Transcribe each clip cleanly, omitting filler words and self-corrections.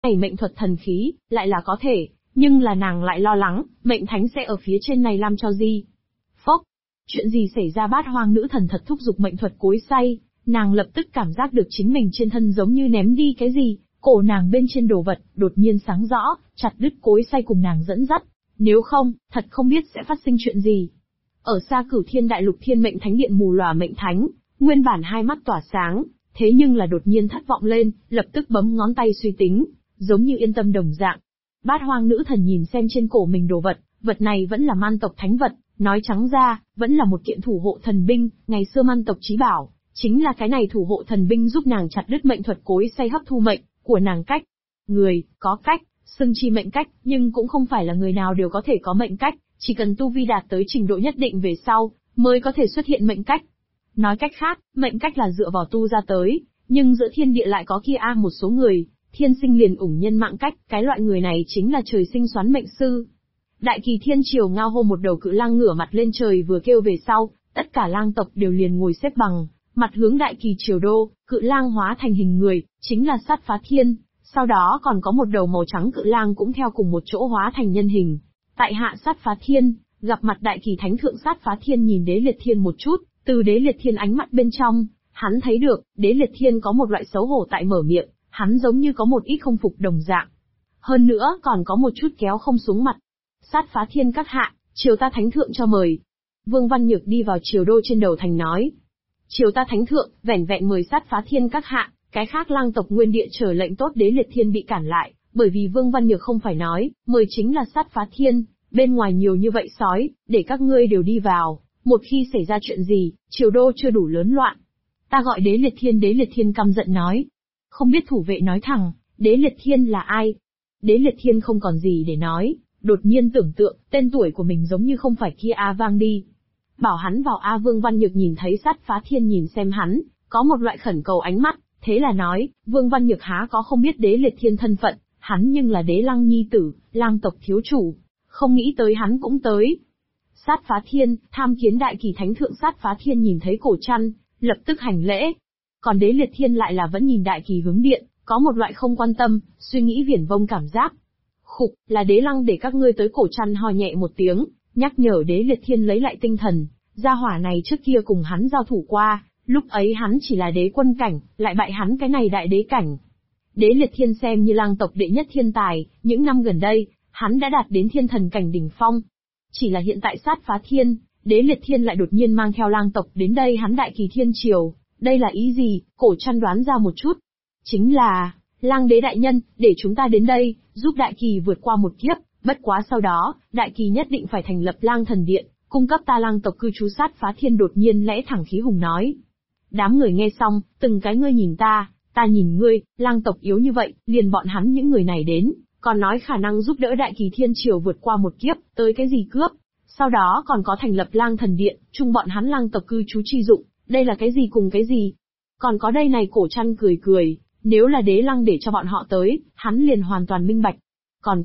Này mệnh thuật thần khí, lại là có thể, nhưng là nàng lại lo lắng, mệnh thánh sẽ ở phía trên này làm cho gì. Phốc! Chuyện gì xảy ra? Bát hoang nữ thần thật thúc giục mệnh thuật cối xay, nàng lập tức cảm giác được chính mình trên thân giống như ném đi cái gì, cổ nàng bên trên đồ vật, đột nhiên sáng rõ, chặt đứt cối xay cùng nàng dẫn dắt. Nếu không, thật không biết sẽ phát sinh chuyện gì. Ở xa Cửu Thiên Đại Lục Thiên Mệnh Thánh Điện mù lòa mệnh thánh, nguyên bản hai mắt tỏa sáng, thế nhưng là đột nhiên thất vọng lên, lập tức bấm ngón tay suy tính, giống như yên tâm đồng dạng. Bát hoang nữ thần nhìn xem trên cổ mình đồ vật, vật này vẫn là man tộc thánh vật, nói trắng ra, vẫn là một kiện thủ hộ thần binh, ngày xưa man tộc chí bảo, chính là cái này thủ hộ thần binh giúp nàng chặt đứt mệnh thuật cối xay hấp thu mệnh của nàng cách. Người, có cách, xưng chi mệnh cách, nhưng cũng không phải là người nào đều có thể có mệnh cách, chỉ cần tu vi đạt tới trình độ nhất định về sau, mới có thể xuất hiện mệnh cách. Nói cách khác, mệnh cách là dựa vào tu ra tới, nhưng giữa thiên địa lại có kia một số người, thiên sinh liền ủng nhân mạng cách, cái loại người này chính là trời sinh xoán mệnh sư. Đại Kỳ Thiên Triều ngao hô một đầu cự lang ngửa mặt lên trời vừa kêu về sau, tất cả lang tộc đều liền ngồi xếp bằng, mặt hướng Đại Kỳ Triều đô, cự lang hóa thành hình người, chính là Sát Phá Thiên, sau đó còn có một đầu màu trắng cự lang cũng theo cùng một chỗ hóa thành nhân hình. Tại hạ Sát Phá Thiên, gặp mặt Đại Kỳ Thánh Thượng. Sát Phá Thiên nhìn Đế Liệt Thiên một chút, từ Đế Liệt Thiên ánh mắt bên trong, hắn thấy được, Đế Liệt Thiên có một loại xấu hổ tại mở miệng, hắn giống như có một ít không phục đồng dạng. Hơn nữa còn có một chút kéo không xuống mặt. Sát Phá Thiên các hạ, triều ta Thánh Thượng cho mời. Vương Văn Nhược đi vào triều đô trên đầu thành nói. Triều ta Thánh Thượng, vẻn vẹn mời Sát Phá Thiên các hạ, cái khác lang tộc nguyên địa chờ lệnh tốt. Đế Liệt Thiên bị cản lại, bởi vì Vương Văn Nhược không phải nói, mời chính là Sát Phá Thiên, bên ngoài nhiều như vậy sói, để các ngươi đều đi vào, một khi xảy ra chuyện gì, triều đô chưa đủ lớn loạn. Ta gọi Đế Liệt Thiên. Đế Liệt Thiên căm giận nói. Không biết thủ vệ nói thẳng, Đế Liệt Thiên là ai? Đế Liệt Thiên không còn gì để nói, đột nhiên tưởng tượng, tên tuổi của mình giống như không phải kia vang đi. Bảo hắn vào Vương Văn Nhược nhìn thấy Sát Phá Thiên nhìn xem hắn, có một loại khẩn cầu ánh mắt, thế là nói, Vương Văn Nhược há có không biết Đế Liệt Thiên thân phận, hắn nhưng là Đế Lăng nhi tử, lang tộc thiếu chủ, không nghĩ tới hắn cũng tới. Sát Phá Thiên, tham kiến Đại Kỳ Thánh Thượng. Sát Phá Thiên nhìn thấy cổ trăn, lập tức hành lễ. Còn Đế Liệt Thiên lại là vẫn nhìn Đại Kỳ hướng điện, có một loại không quan tâm, suy nghĩ viển vông cảm giác. Khục, là Đế Lăng để các ngươi tới. Cổ trăn ho nhẹ một tiếng, nhắc nhở Đế Liệt Thiên lấy lại tinh thần, gia hỏa này trước kia cùng hắn giao thủ qua, lúc ấy hắn chỉ là đế quân cảnh, lại bại hắn cái này đại đế cảnh. Đế Liệt Thiên xem như lang tộc đệ nhất thiên tài, những năm gần đây, hắn đã đạt đến thiên thần cảnh đỉnh phong. Chỉ là hiện tại Sát Phá Thiên, Đế Liệt Thiên lại đột nhiên mang theo lang tộc đến đây hắn Đại Kỳ Thiên Triều, đây là ý gì? Cổ trăn đoán ra một chút. Chính là, lang đế đại nhân, để chúng ta đến đây, giúp Đại Kỳ vượt qua một kiếp, bất quá sau đó, Đại Kỳ nhất định phải thành lập lang thần điện, cung cấp ta lang tộc cư trú. Sát Phá Thiên đột nhiên lẽ thẳng khí hùng nói. Đám người nghe xong, từng cái ngươi nhìn ta nhìn ngươi, lang tộc yếu như vậy, liền bọn hắn những người này đến, còn nói khả năng giúp đỡ Đại Kỳ Thiên Triều vượt qua một kiếp, tới cái gì cướp, sau đó còn có thành lập lang thần điện, chung bọn hắn lang tộc cư trú chi dụng, đây là cái gì cùng cái gì? Còn có đây này. Cổ trăn cười cười, nếu là Đế Lăng để cho bọn họ tới, hắn liền hoàn toàn minh bạch. Còn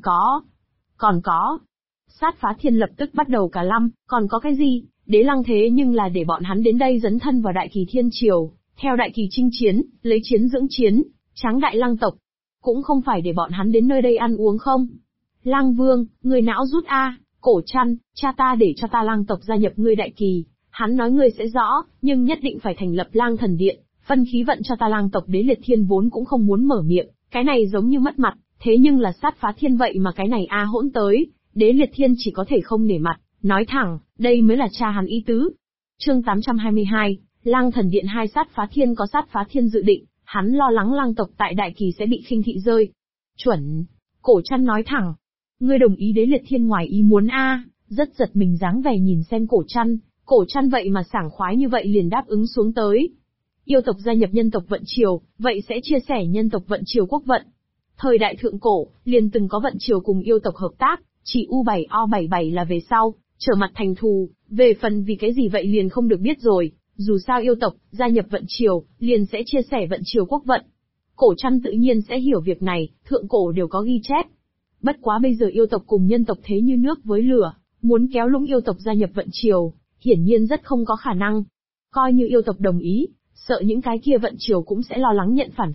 có. Sát Phá Thiên lập tức bắt đầu cả lăm, còn có cái gì? Đế Lăng thế nhưng là để bọn hắn đến đây dấn thân vào Đại Kỳ Thiên Triều, theo Đại Kỳ chinh chiến, lấy chiến dưỡng chiến, tráng đại lang tộc. Cũng không phải để bọn hắn đến nơi đây ăn uống không? Lang Vương, người não rút Cổ trăn, cha ta để cho ta lang tộc gia nhập ngươi Đại Kỳ, hắn nói ngươi sẽ rõ, nhưng nhất định phải thành lập lang thần điện, phân khí vận cho ta lang tộc. Đế Liệt Thiên vốn cũng không muốn mở miệng, cái này giống như mất mặt, thế nhưng là Sát Phá Thiên vậy mà cái này hỗn tới, Đế Liệt Thiên chỉ có thể không nể mặt, nói thẳng, đây mới là cha hắn ý tứ. Chương 822, Lang Thần Điện 2. Sát Phá Thiên có Sát Phá Thiên dự định, hắn lo lắng lang tộc tại Đại Kỳ sẽ bị khinh thị rơi. Chuẩn. Cổ trăn nói thẳng. Ngươi đồng ý? Đế Liệt Thiên ngoài ý muốn rất giật mình dáng vẻ nhìn xem cổ trăn vậy mà sảng khoái như vậy liền đáp ứng xuống tới. Yêu tộc gia nhập nhân tộc vận triều, vậy sẽ chia sẻ nhân tộc vận triều quốc vận. Thời đại thượng cổ, liền từng có vận triều cùng yêu tộc hợp tác, chỉ U7O77 là về sau, trở mặt thành thù, về phần vì cái gì vậy liền không được biết rồi, dù sao yêu tộc, gia nhập vận triều, liền sẽ chia sẻ vận triều quốc vận. Cổ trăn tự nhiên sẽ hiểu việc này, thượng cổ đều có ghi chép. Bất quá bây giờ yêu tộc cùng nhân tộc thế như nước với lửa, muốn kéo lũng yêu tộc gia nhập vận triều, hiển nhiên rất không có khả năng. Coi như yêu tộc đồng ý, sợ những cái kia vận triều cũng sẽ lo lắng nhận phản phệ,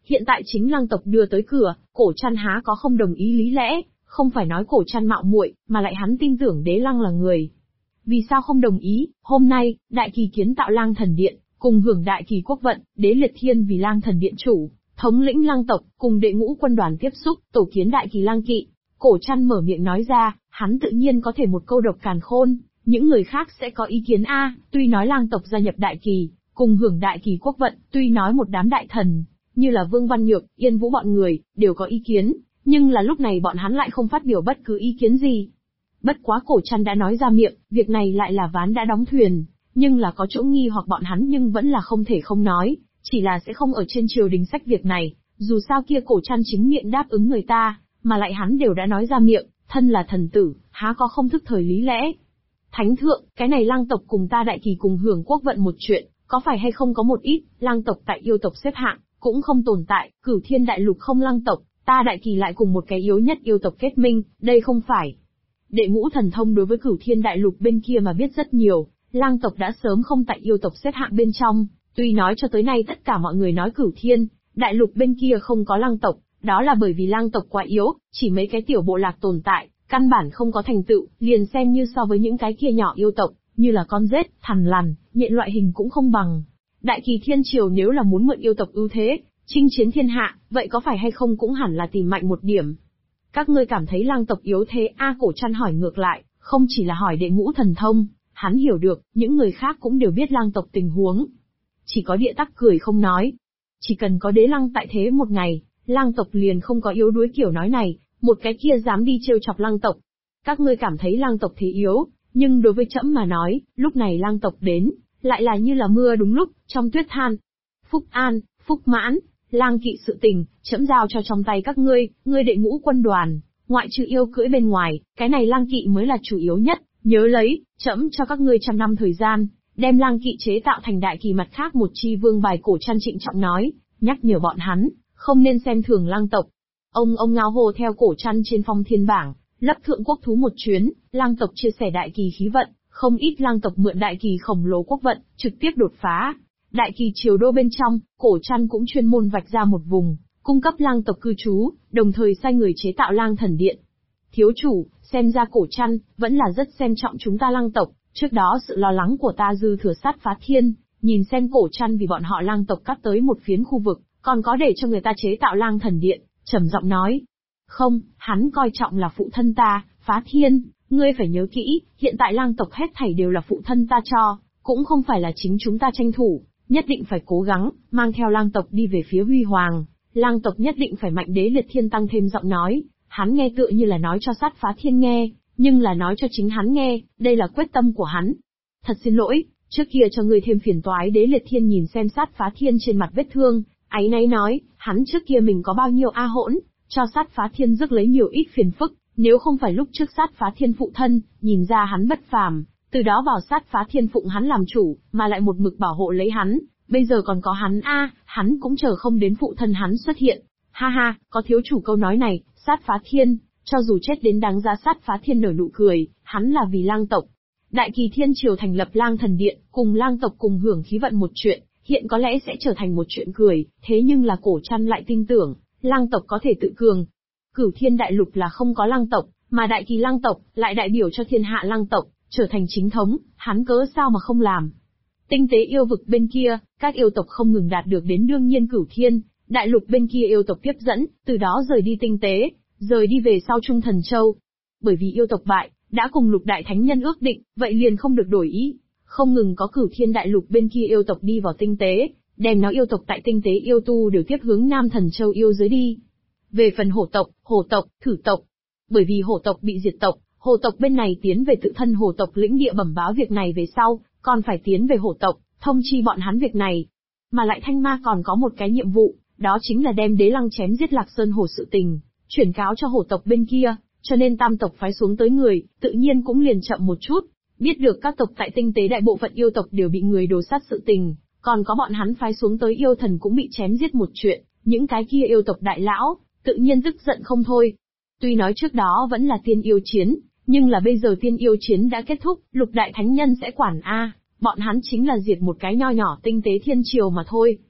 hiện tại chính lang tộc đưa tới cửa, Cổ Trăn há có không đồng ý lý lẽ, không phải nói Cổ Trăn mạo muội, mà lại hắn tin tưởng đế lăng là người. Vì sao không đồng ý? Hôm nay, Đại Kỳ kiến tạo Lang Thần Điện, cùng hưởng Đại Kỳ quốc vận, Đế Liệt Thiên vì Lang Thần Điện chủ, thống lĩnh lang tộc, cùng đệ ngũ quân đoàn tiếp xúc, tổ kiến Đại Kỳ Lang Kỵ. Cổ Trăn mở miệng nói ra, hắn tự nhiên có thể một câu độc càn khôn, những người khác sẽ có ý kiến tuy nói lang tộc gia nhập Đại Kỳ, cùng hưởng Đại Kỳ quốc vận, tuy nói một đám đại thần, như là Vương Văn Nhược, Yên Vũ bọn người, đều có ý kiến, nhưng là lúc này bọn hắn lại không phát biểu bất cứ ý kiến gì. Bất quá Cổ Trăn đã nói ra miệng, việc này lại là ván đã đóng thuyền, nhưng là có chỗ nghi hoặc bọn hắn nhưng vẫn là không thể không nói, chỉ là sẽ không ở trên triều đình sách việc này, dù sao kia Cổ Trăn chính miệng đáp ứng người ta, mà lại hắn đều đã nói ra miệng, thân là thần tử, há có không thức thời lý lẽ. Thánh thượng, cái này lang tộc cùng ta Đại Kỳ cùng hưởng quốc vận một chuyện, có phải hay không có một ít, lang tộc tại yêu tộc xếp hạng, cũng không tồn tại, Cửu Thiên Đại Lục không lang tộc, ta Đại Kỳ lại cùng một cái yếu nhất yêu tộc kết minh, đây không phải. Đệ ngũ thần thông đối với Cửu Thiên Đại Lục bên kia mà biết rất nhiều, lang tộc đã sớm không tại yêu tộc xếp hạng bên trong, tuy nói cho tới nay tất cả mọi người nói Cửu Thiên Đại Lục bên kia không có lang tộc, đó là bởi vì lang tộc quá yếu, chỉ mấy cái tiểu bộ lạc tồn tại, căn bản không có thành tựu, liền xem như so với những cái kia nhỏ yêu tộc, như là con rết, thằn lằn, nhện loại hình cũng không bằng. Đại Kỳ Thiên Triều nếu là muốn mượn yêu tộc ưu thế, chinh chiến thiên hạ, vậy có phải hay không cũng hẳn là tìm mạnh một điểm. Các ngươi cảm thấy lang tộc yếu thế Cổ Trăn hỏi ngược lại, không chỉ là hỏi đệ ngũ thần thông, hắn hiểu được, những người khác cũng đều biết lang tộc tình huống. Chỉ có Địa Tắc cười không nói. Chỉ cần có đế lăng tại thế một ngày, lang tộc liền không có yếu đuối kiểu nói này, một cái kia dám đi trêu chọc lang tộc. Các ngươi cảm thấy lang tộc thế yếu, nhưng đối với trẫm mà nói, lúc này lang tộc đến, lại là như là mưa đúng lúc, trong tuyết than. Phúc An, Phúc Mãn, Lang Kỵ sự tình, trẫm giao cho trong tay các ngươi đệ ngũ quân đoàn, ngoại trừ yêu cưỡi bên ngoài, cái này Lang Kỵ mới là chủ yếu nhất, nhớ lấy, trẫm cho các ngươi 100 năm thời gian, đem Lang Kỵ chế tạo thành Đại Kỳ mặt khác một chi vương bài. Cổ Trăn trịnh trọng nói, nhắc nhở bọn hắn, không nên xem thường lang tộc. Ông ngao hồ theo Cổ Trăn trên phong thiên bảng, lấp thượng quốc thú một chuyến, lang tộc chia sẻ Đại Kỳ khí vận, không ít lang tộc mượn Đại Kỳ khổng lồ quốc vận, trực tiếp đột phá. Đại Kỳ triều đô bên trong, Cổ Trăn cũng chuyên môn vạch ra một vùng, cung cấp lang tộc cư trú, đồng thời sai người chế tạo Lang Thần Điện. Thiếu chủ, xem ra Cổ Trăn vẫn là rất xem trọng chúng ta lang tộc, trước đó sự lo lắng của ta dư thừa sát phá thiên, nhìn xem Cổ Trăn vì bọn họ lang tộc cắt tới một phiến khu vực, còn có để cho người ta chế tạo Lang Thần Điện, trầm giọng nói. Không, hắn coi trọng là phụ thân ta, Phá Thiên, ngươi phải nhớ kỹ, hiện tại lang tộc hết thảy đều là phụ thân ta cho, cũng không phải là chính chúng ta tranh thủ, nhất định phải cố gắng, mang theo lang tộc đi về phía huy hoàng, lang tộc nhất định phải mạnh. Đế Liệt Thiên tăng thêm giọng nói, hắn nghe tựa như là nói cho sát Phá Thiên nghe, nhưng là nói cho chính hắn nghe, đây là quyết tâm của hắn. Thật xin lỗi, trước kia cho ngươi thêm phiền toái. Đế Liệt Thiên nhìn xem sát Phá Thiên trên mặt vết thương, áy náy nói, hắn trước kia mình có bao nhiêu hỗn, cho sát Phá Thiên rước lấy nhiều ít phiền phức, nếu không phải lúc trước sát Phá Thiên phụ thân, nhìn ra hắn bất phàm, từ đó vào sát Phá Thiên phụng hắn làm chủ, mà lại một mực bảo hộ lấy hắn, bây giờ còn có hắn hắn cũng chờ không đến phụ thân hắn xuất hiện. Ha ha, có thiếu chủ câu nói này, sát Phá Thiên, cho dù chết đến đáng giá. Sát Phá Thiên nở nụ cười, hắn là vì lang tộc. Đại Kỳ Thiên Triều thành lập Lang Thần Điện, cùng lang tộc cùng hưởng khí vận một chuyện, hiện có lẽ sẽ trở thành một chuyện cười, thế nhưng là Cổ Trăn lại tin tưởng, lang tộc có thể tự cường. Cửu Thiên Đại Lục là không có lang tộc, mà Đại Kỳ lang tộc lại đại biểu cho thiên hạ lang tộc, trở thành chính thống, hắn cớ sao mà không làm. Tinh tế yêu vực bên kia, các yêu tộc không ngừng đạt được đến đương nhiên Cửu Thiên Đại Lục bên kia yêu tộc tiếp dẫn, từ đó rời đi tinh tế, rời đi về sau Trung Thần Châu. Bởi vì yêu tộc bại, đã cùng Lục Đại Thánh Nhân ước định, vậy liền không được đổi ý. Không ngừng có Cửu Thiên Đại Lục bên kia yêu tộc đi vào tinh tế, đem nó yêu tộc tại tinh tế yêu tu đều tiếp hướng Nam Thần Châu yêu giới đi. Về phần hổ tộc, thử tộc, bởi vì hổ tộc bị diệt tộc, hổ tộc bên này tiến về tự thân hổ tộc lĩnh địa bẩm báo việc này về sau, còn phải tiến về hổ tộc, thông chi bọn hắn việc này. Mà lại Thanh Ma còn có một cái nhiệm vụ, đó chính là đem đế lăng chém giết Lạc Sơn Hổ sự tình, chuyển cáo cho hổ tộc bên kia, cho nên tam tộc phái xuống tới người, tự nhiên cũng liền chậm một chút. Biết được các tộc tại tinh tế đại bộ phận yêu tộc đều bị người đồ sát sự tình, còn có bọn hắn phái xuống tới yêu thần cũng bị chém giết một chuyện, những cái kia yêu tộc đại lão, tự nhiên tức giận không thôi. Tuy nói trước đó vẫn là tiên yêu chiến, nhưng là bây giờ tiên yêu chiến đã kết thúc, Lục Đại Thánh Nhân sẽ quản bọn hắn chính là diệt một cái nho nhỏ tinh tế thiên triều mà thôi.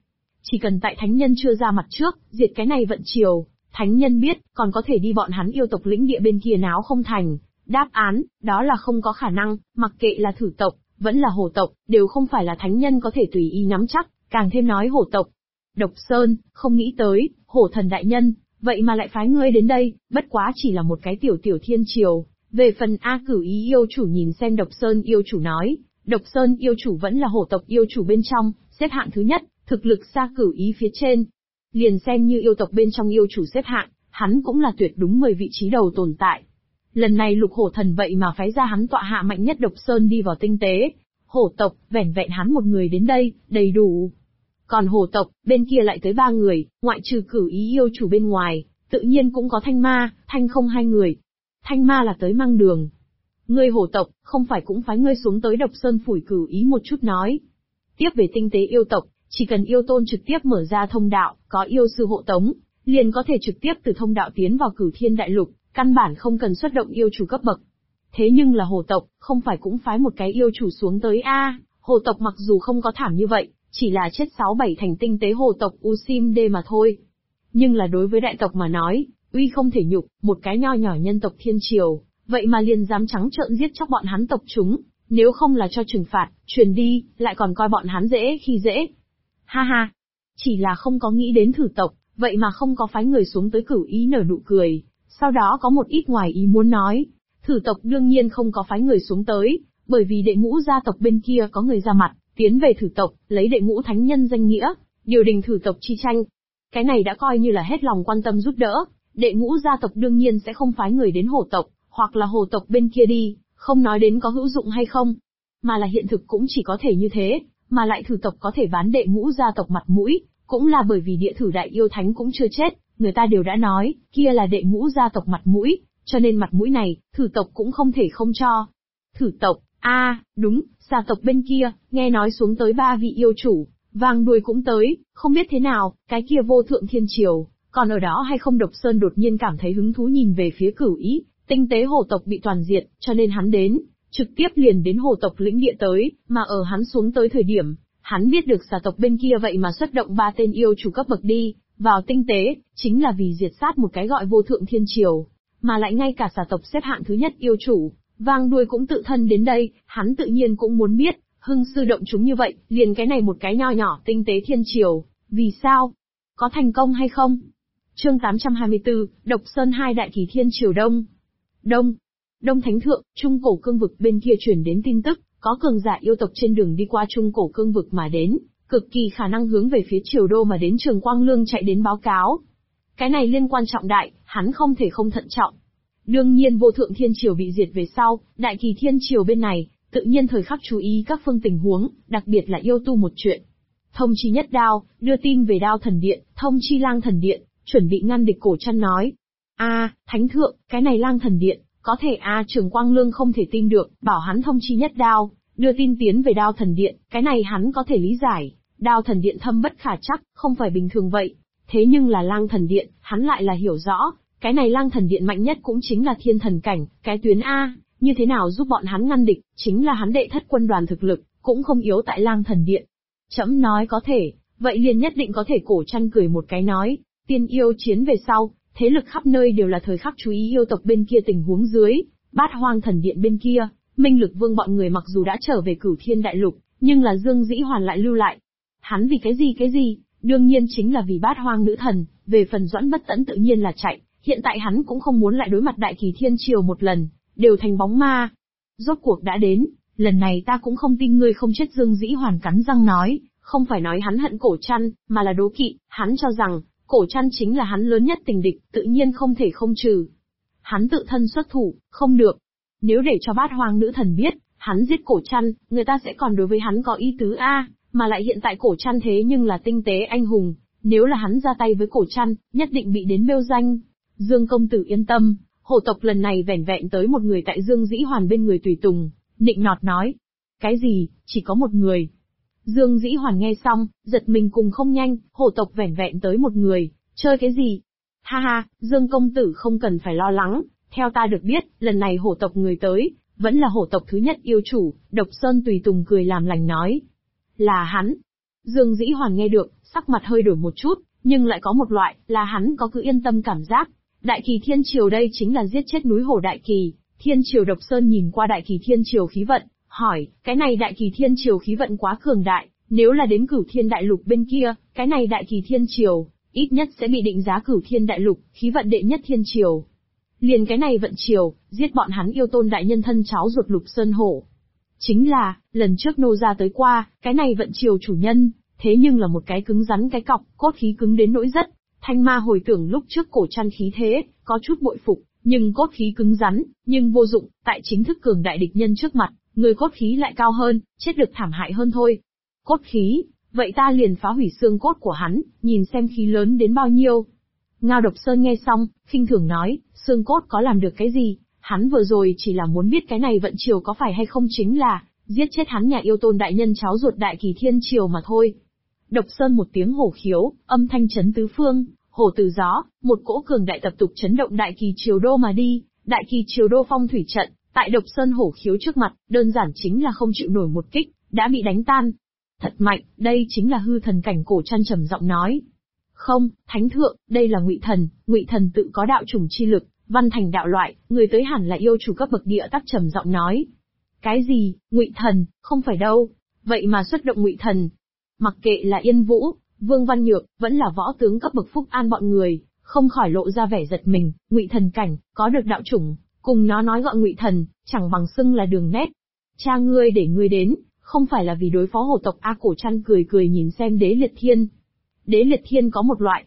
chỉ cần tại thánh nhân chưa ra mặt trước, diệt cái này vận triều, thánh nhân biết, còn có thể đi bọn hắn yêu tộc lĩnh địa bên kia náo không thành. Đáp án, đó là không có khả năng, mặc kệ là thử tộc, vẫn là hổ tộc, đều không phải là thánh nhân có thể tùy ý nắm chắc, càng thêm nói hổ tộc. Độc Sơn, không nghĩ tới, hổ thần đại nhân, vậy mà lại phái ngươi đến đây, bất quá chỉ là một cái tiểu thiên triều. Về phần A Cửu Ý yêu chủ nhìn xem Độc Sơn yêu chủ nói, Độc Sơn yêu chủ vẫn là hổ tộc yêu chủ bên trong, xếp hạng thứ nhất, thực lực xa Cửu Ý phía trên. Liền xem như yêu tộc bên trong yêu chủ xếp hạng, hắn cũng là tuyệt đúng 10 vị trí đầu tồn tại. Lần này lục hổ thần vậy mà phái ra hắn tọa hạ mạnh nhất Độc Sơn đi vào tinh tế. Hổ tộc, vẻn vẹn hắn một người đến đây, đầy đủ. Còn hổ tộc, bên kia lại tới 3 người, ngoại trừ Cửu Ý yêu chủ bên ngoài, tự nhiên cũng có Thanh Ma, Thanh Không 2 người. Thanh Ma là tới mang đường. Ngươi hổ tộc, không phải cũng phái ngươi xuống tới Độc Sơn phủi Cửu Ý một chút nói. Tiếp về tinh tế yêu tộc, chỉ cần yêu tôn trực tiếp mở ra thông đạo, có yêu sư hộ tống, liền có thể trực tiếp từ thông đạo tiến vào Cửu Thiên Đại Lục, căn bản không cần xuất động yêu chủ cấp bậc. Thế nhưng là hổ tộc, không phải cũng phái một cái yêu chủ xuống tới a? Hổ tộc mặc dù không có thảm như vậy, chỉ là chết 6-7 thành tinh tế hổ tộc Usim D mà thôi. Nhưng là đối với đại tộc mà nói, uy không thể nhục, một cái nho nhỏ nhân tộc thiên triều, vậy mà liền dám trắng trợn giết chóc bọn hắn tộc chúng, nếu không là cho trừng phạt, truyền đi, lại còn coi bọn hắn dễ khi dễ. Ha ha, chỉ là không có nghĩ đến thử tộc, vậy mà không có phái người xuống tới Cửu Ý nở nụ cười, sau đó có một ít ngoài ý muốn nói. Thử tộc đương nhiên không có phái người xuống tới, bởi vì đệ ngũ gia tộc bên kia có người ra mặt, tiến về thử tộc, lấy đệ ngũ thánh nhân danh nghĩa, điều đình thử tộc chi tranh. Cái này đã coi như là hết lòng quan tâm giúp đỡ, đệ ngũ gia tộc đương nhiên sẽ không phái người đến hổ tộc, hoặc là hổ tộc bên kia đi, không nói đến có hữu dụng hay không, mà là hiện thực cũng chỉ có thể như thế, mà lại thử tộc có thể bán đệ ngũ gia tộc mặt mũi, cũng là bởi vì địa thử đại yêu thánh cũng chưa chết, người ta đều đã nói, kia là đệ ngũ gia tộc mặt mũi, cho nên mặt mũi này, thử tộc cũng không thể không cho. Thử tộc, đúng, xà tộc bên kia, nghe nói xuống tới 3 vị yêu chủ, vàng đuôi cũng tới, không biết thế nào, cái kia vô thượng thiên triều, còn ở đó hay không Độc Sơn đột nhiên cảm thấy hứng thú nhìn về phía Cửu Ý, tinh tế hổ tộc bị toàn diệt, cho nên hắn đến, trực tiếp liền đến hổ tộc lĩnh địa tới, mà ở hắn xuống tới thời điểm, hắn biết được xà tộc bên kia vậy mà xuất động 3 tên yêu chủ cấp bậc đi, vào tinh tế, chính là vì diệt sát một cái gọi vô thượng thiên triều, mà lại ngay cả xà tộc xếp hạng thứ nhất yêu chủ, vang đuôi cũng tự thân đến đây, hắn tự nhiên cũng muốn biết, hưng sư động chúng như vậy, liền cái này một cái nho nhỏ tinh tế thiên triều, vì sao? Có thành công hay không? Chương 824, Độc Sơn 2 đại kỳ thiên triều đông. Đông Thánh Thượng, Trung Cổ Cương Vực bên kia truyền đến tin tức, có cường giả yêu tộc trên đường đi qua Trung Cổ Cương Vực mà đến, cực kỳ khả năng hướng về phía triều đô mà đến Trường Quang Lương chạy đến báo cáo. Cái này liên quan trọng đại, hắn không thể không thận trọng. Đương nhiên vô thượng thiên triều bị diệt về sau, đại kỳ thiên triều bên này, tự nhiên thời khắc chú ý các phương tình huống, đặc biệt là yêu tu một chuyện. Thông chi nhất đao, đưa tin về đao thần điện, thông chi lang thần điện, chuẩn bị ngăn địch cổ chăn nói. Thánh thượng, cái này lang thần điện, có thể Trường Quang Lương không thể tin được, bảo hắn thông chi nhất đao, đưa tin tiến về đao thần điện, cái này hắn có thể lý giải, đao thần điện thâm bất khả chắc, không phải bình thường vậy. Thế nhưng là lang thần điện, hắn lại là hiểu rõ, cái này lang thần điện mạnh nhất cũng chính là thiên thần cảnh, cái tuyến như thế nào giúp bọn hắn ngăn địch, chính là hắn đệ thất quân đoàn thực lực, cũng không yếu tại lang thần điện. Trẫm nói có thể, vậy liền nhất định có thể cổ chăn cười một cái nói, tiên yêu chiến về sau, thế lực khắp nơi đều là thời khắc chú ý yêu tộc bên kia tình huống dưới, Bát Hoang thần điện bên kia, Minh Lực Vương bọn người mặc dù đã trở về Cửu Thiên Đại Lục, nhưng là Dương Dĩ Hoàn lại lưu lại. Hắn vì cái gì? Đương nhiên chính là vì Bát Hoang nữ thần, về phần Doãn Bất Tẫn tự nhiên là chạy, hiện tại hắn cũng không muốn lại đối mặt đại kỳ thiên triều một lần, đều thành bóng ma. Rốt cuộc đã đến, lần này ta cũng không tin ngươi không chết. Dương Dĩ Hoàn cắn răng nói, không phải nói hắn hận cổ chăn, mà là đố kỵ, hắn cho rằng, cổ chăn chính là hắn lớn nhất tình địch, tự nhiên không thể không trừ. Hắn tự thân xuất thủ, không được. Nếu để cho Bát Hoang nữ thần biết, hắn giết cổ chăn, người ta sẽ còn đối với hắn có ý tứ mà lại hiện tại cổ chăn thế nhưng là tinh tế anh hùng, nếu là hắn ra tay với cổ chăn, nhất định bị đến bêu danh. Dương công tử yên tâm, hổ tộc lần này vẻn vẹn tới một người tại Dương Dĩ Hoàn bên người tùy tùng, nịnh nọt nói. Cái gì, chỉ có một người? Dương Dĩ Hoàn nghe xong, giật mình cùng không nhanh, hổ tộc vẻn vẹn tới một người, chơi cái gì? Ha ha, Dương công tử không cần phải lo lắng, theo ta được biết, lần này hổ tộc người tới, vẫn là hổ tộc thứ nhất yêu chủ, Độc Sơn tùy tùng cười làm lành nói. Là hắn. Dương Dĩ Hoàn nghe được, sắc mặt hơi đổi một chút, nhưng lại có một loại, là hắn có cứ yên tâm cảm giác. Đại Kỳ Thiên Triều đây chính là giết chết núi Hổ Đại Kỳ. Thiên Triều Độc Sơn nhìn qua Đại Kỳ Thiên Triều khí vận, hỏi, cái này Đại Kỳ Thiên Triều khí vận quá cường đại, nếu là đến Cửu Thiên Đại Lục bên kia, cái này Đại Kỳ Thiên Triều, ít nhất sẽ bị định giá Cửu Thiên Đại Lục, khí vận đệ nhất Thiên Triều. Liền cái này vận triều, giết bọn hắn yêu tôn đại nhân thân cháu ruột Lục Sơn Hổ. Chính là, lần trước nô gia tới qua, cái này vận triều chủ nhân, thế nhưng là một cái cứng rắn cái cọc, cốt khí cứng đến nỗi rất. Thanh Ma hồi tưởng lúc trước cổ trăn khí thế, có chút bội phục, nhưng cốt khí cứng rắn, nhưng vô dụng, tại chính thức cường đại địch nhân trước mặt, người cốt khí lại cao hơn, chết được thảm hại hơn thôi. Cốt khí, vậy ta liền phá hủy xương cốt của hắn, nhìn xem khí lớn đến bao nhiêu. Ngao Độc Sơn nghe xong, khinh thường nói, xương cốt có làm được cái gì, hắn vừa rồi chỉ là muốn biết cái này vận triều có phải hay không chính là, giết chết hắn nhà yêu tôn đại nhân cháu ruột Đại Kỳ Thiên Triều mà thôi. Độc Sơn một tiếng hổ khiếu, âm thanh chấn tứ phương, hổ từ gió, một cỗ cường đại tập tục chấn động Đại Kỳ Triều Đô mà đi, Đại Kỳ Triều Đô phong thủy trận, tại Độc Sơn hổ khiếu trước mặt, đơn giản chính là không chịu nổi một kích, đã bị đánh tan. Thật mạnh, đây chính là hư thần cảnh cổ trăn trầm giọng nói. Không, thánh thượng, đây là Ngụy thần tự có đạo chủng chi lực, văn thành đạo loại, người tới hẳn là yêu chủ cấp bậc địa tắc trầm giọng nói. Cái gì, Ngụy thần, không phải đâu, vậy mà xuất động Ngụy thần. Mặc kệ là Yên Vũ, Vương Văn Nhược, vẫn là võ tướng cấp bậc Phúc An bọn người, không khỏi lộ ra vẻ giật mình, Ngụy thần cảnh, có được đạo chủng, cùng nó nói gọi Ngụy thần, chẳng bằng xưng là Đường Nét. Cha ngươi để ngươi đến, không phải là vì đối phó hổ tộc A Cổ Trăn cười cười nhìn xem Đế Liệt Thiên. Đế Liệt Thiên có một loại,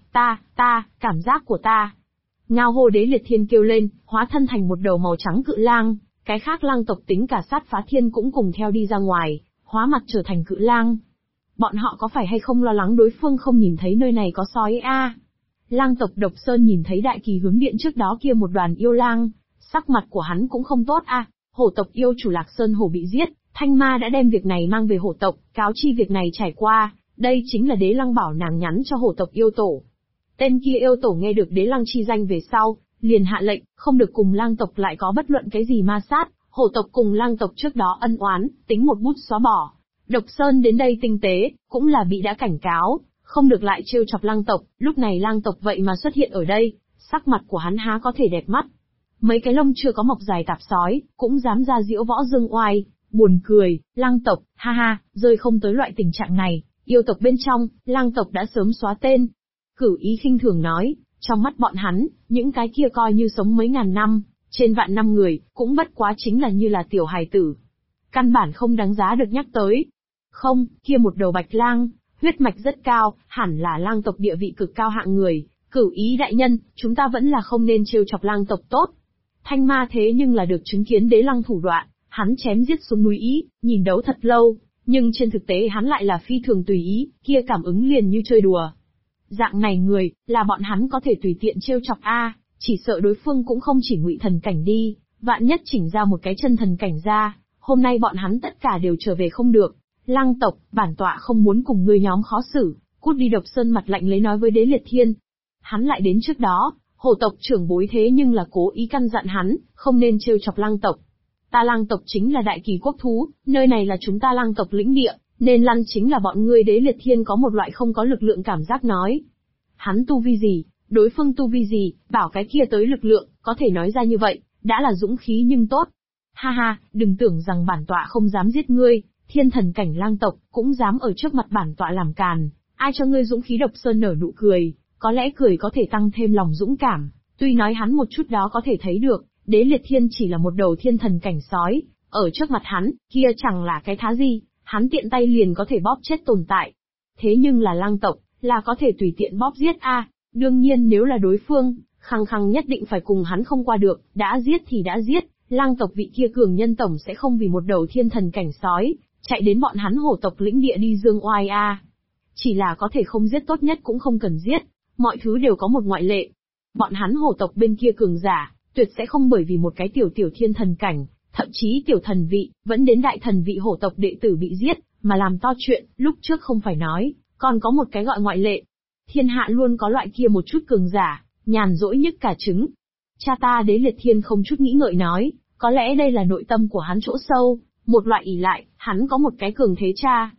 cảm giác của ta. Ngao hô Đế Liệt Thiên kêu lên, hóa thân thành một đầu màu trắng cự lang, cái khác lang tộc tính cả sát phá thiên cũng cùng theo đi ra ngoài, hóa mặt trở thành cự lang. Bọn họ có phải hay không lo lắng đối phương không nhìn thấy nơi này có sói a? Lang tộc Độc Sơn nhìn thấy Đại Kỳ hướng điện trước đó kia một đoàn yêu lang, sắc mặt của hắn cũng không tốt a. Hổ tộc yêu chủ Lạc Sơn Hổ bị giết, Thanh Ma đã đem việc này mang về hổ tộc, cáo chi việc này trải qua, đây chính là Đế Lăng bảo nàng nhắn cho hổ tộc yêu tổ. Tên kia yêu tổ nghe được Đế Lăng chi danh về sau, liền hạ lệnh, không được cùng lang tộc lại có bất luận cái gì ma sát, hổ tộc cùng lang tộc trước đó ân oán, tính một bút xóa bỏ. Độc Sơn đến đây tinh tế, cũng là bị đã cảnh cáo, không được lại trêu chọc lang tộc, lúc này lang tộc vậy mà xuất hiện ở đây, sắc mặt của hắn há có thể đẹp mắt. Mấy cái lông chưa có mọc dài tạp sói, cũng dám ra diễu võ dương oai, buồn cười, lang tộc, ha ha, rơi không tới loại tình trạng này, yêu tộc bên trong, lang tộc đã sớm xóa tên. Cửu Ý khinh thường nói, trong mắt bọn hắn, những cái kia coi như sống mấy ngàn năm, trên vạn năm người, cũng bất quá chính là như là tiểu hài tử. Căn bản không đáng giá được nhắc tới. Không, kia một đầu bạch lang, huyết mạch rất cao, hẳn là lang tộc địa vị cực cao hạng người. Cửu Ý đại nhân, chúng ta vẫn là không nên trêu chọc lang tộc tốt. Thanh Ma thế nhưng là được chứng kiến Đế Lăng thủ đoạn, hắn chém giết xuống núi Ý, nhìn đấu thật lâu, nhưng trên thực tế hắn lại là phi thường tùy ý, kia cảm ứng liền như chơi đùa. Dạng này người, là bọn hắn có thể tùy tiện trêu chọc a, chỉ sợ đối phương cũng không chỉ Ngụy thần cảnh đi, vạn nhất chỉnh ra một cái chân thần cảnh ra, hôm nay bọn hắn tất cả đều trở về không được. Lang tộc, bản tọa không muốn cùng ngươi nhóm khó xử, cút đi. Độc Sơn mặt lạnh lấy nói với Đế Liệt Thiên. Hắn lại đến trước đó, hổ tộc trưởng bối thế nhưng là cố ý căn dặn hắn, không nên trêu chọc lang tộc. Ta lang tộc chính là đại kỳ quốc thú, nơi này là chúng ta lang tộc lĩnh địa, nên lăn chính là bọn ngươi. Đế Liệt Thiên có một loại không có lực lượng cảm giác nói. Hắn tu vi gì, đối phương tu vi gì, bảo cái kia tới lực lượng, có thể nói ra như vậy, đã là dũng khí nhưng tốt. Ha ha, đừng tưởng rằng bản tọa không dám giết ngươi, thiên thần cảnh lang tộc, cũng dám ở trước mặt bản tọa làm càn, ai cho ngươi dũng khí. Độc Sơn nở nụ cười, có lẽ cười có thể tăng thêm lòng dũng cảm, tuy nói hắn một chút đó có thể thấy được, Đế Liệt Thiên chỉ là một đầu thiên thần cảnh sói, ở trước mặt hắn, kia chẳng là cái thá gì, hắn tiện tay liền có thể bóp chết tồn tại. Thế nhưng là lang tộc, là có thể tùy tiện bóp giết a, đương nhiên nếu là đối phương, khăng khăng nhất định phải cùng hắn không qua được, đã giết thì đã giết, lang tộc vị kia cường nhân tổng sẽ không vì một đầu thiên thần cảnh sói, chạy đến bọn hắn hổ tộc lĩnh địa đi dương oai a. Chỉ là có thể không giết tốt nhất cũng không cần giết, mọi thứ đều có một ngoại lệ. Bọn hắn hổ tộc bên kia cường giả, tuyệt sẽ không bởi vì một cái tiểu thiên thần cảnh, thậm chí tiểu thần vị, vẫn đến đại thần vị hổ tộc đệ tử bị giết, mà làm to chuyện. Lúc trước không phải nói, còn có một cái gọi ngoại lệ. Thiên hạ luôn có loại kia một chút cường giả, nhàn rỗi nhức cả trứng. Cha ta Đế Liệt Thiên không chút nghĩ ngợi nói, có lẽ đây là nội tâm của hắn chỗ sâu, một loại ỷ lại, hắn có một cái cường thế cha.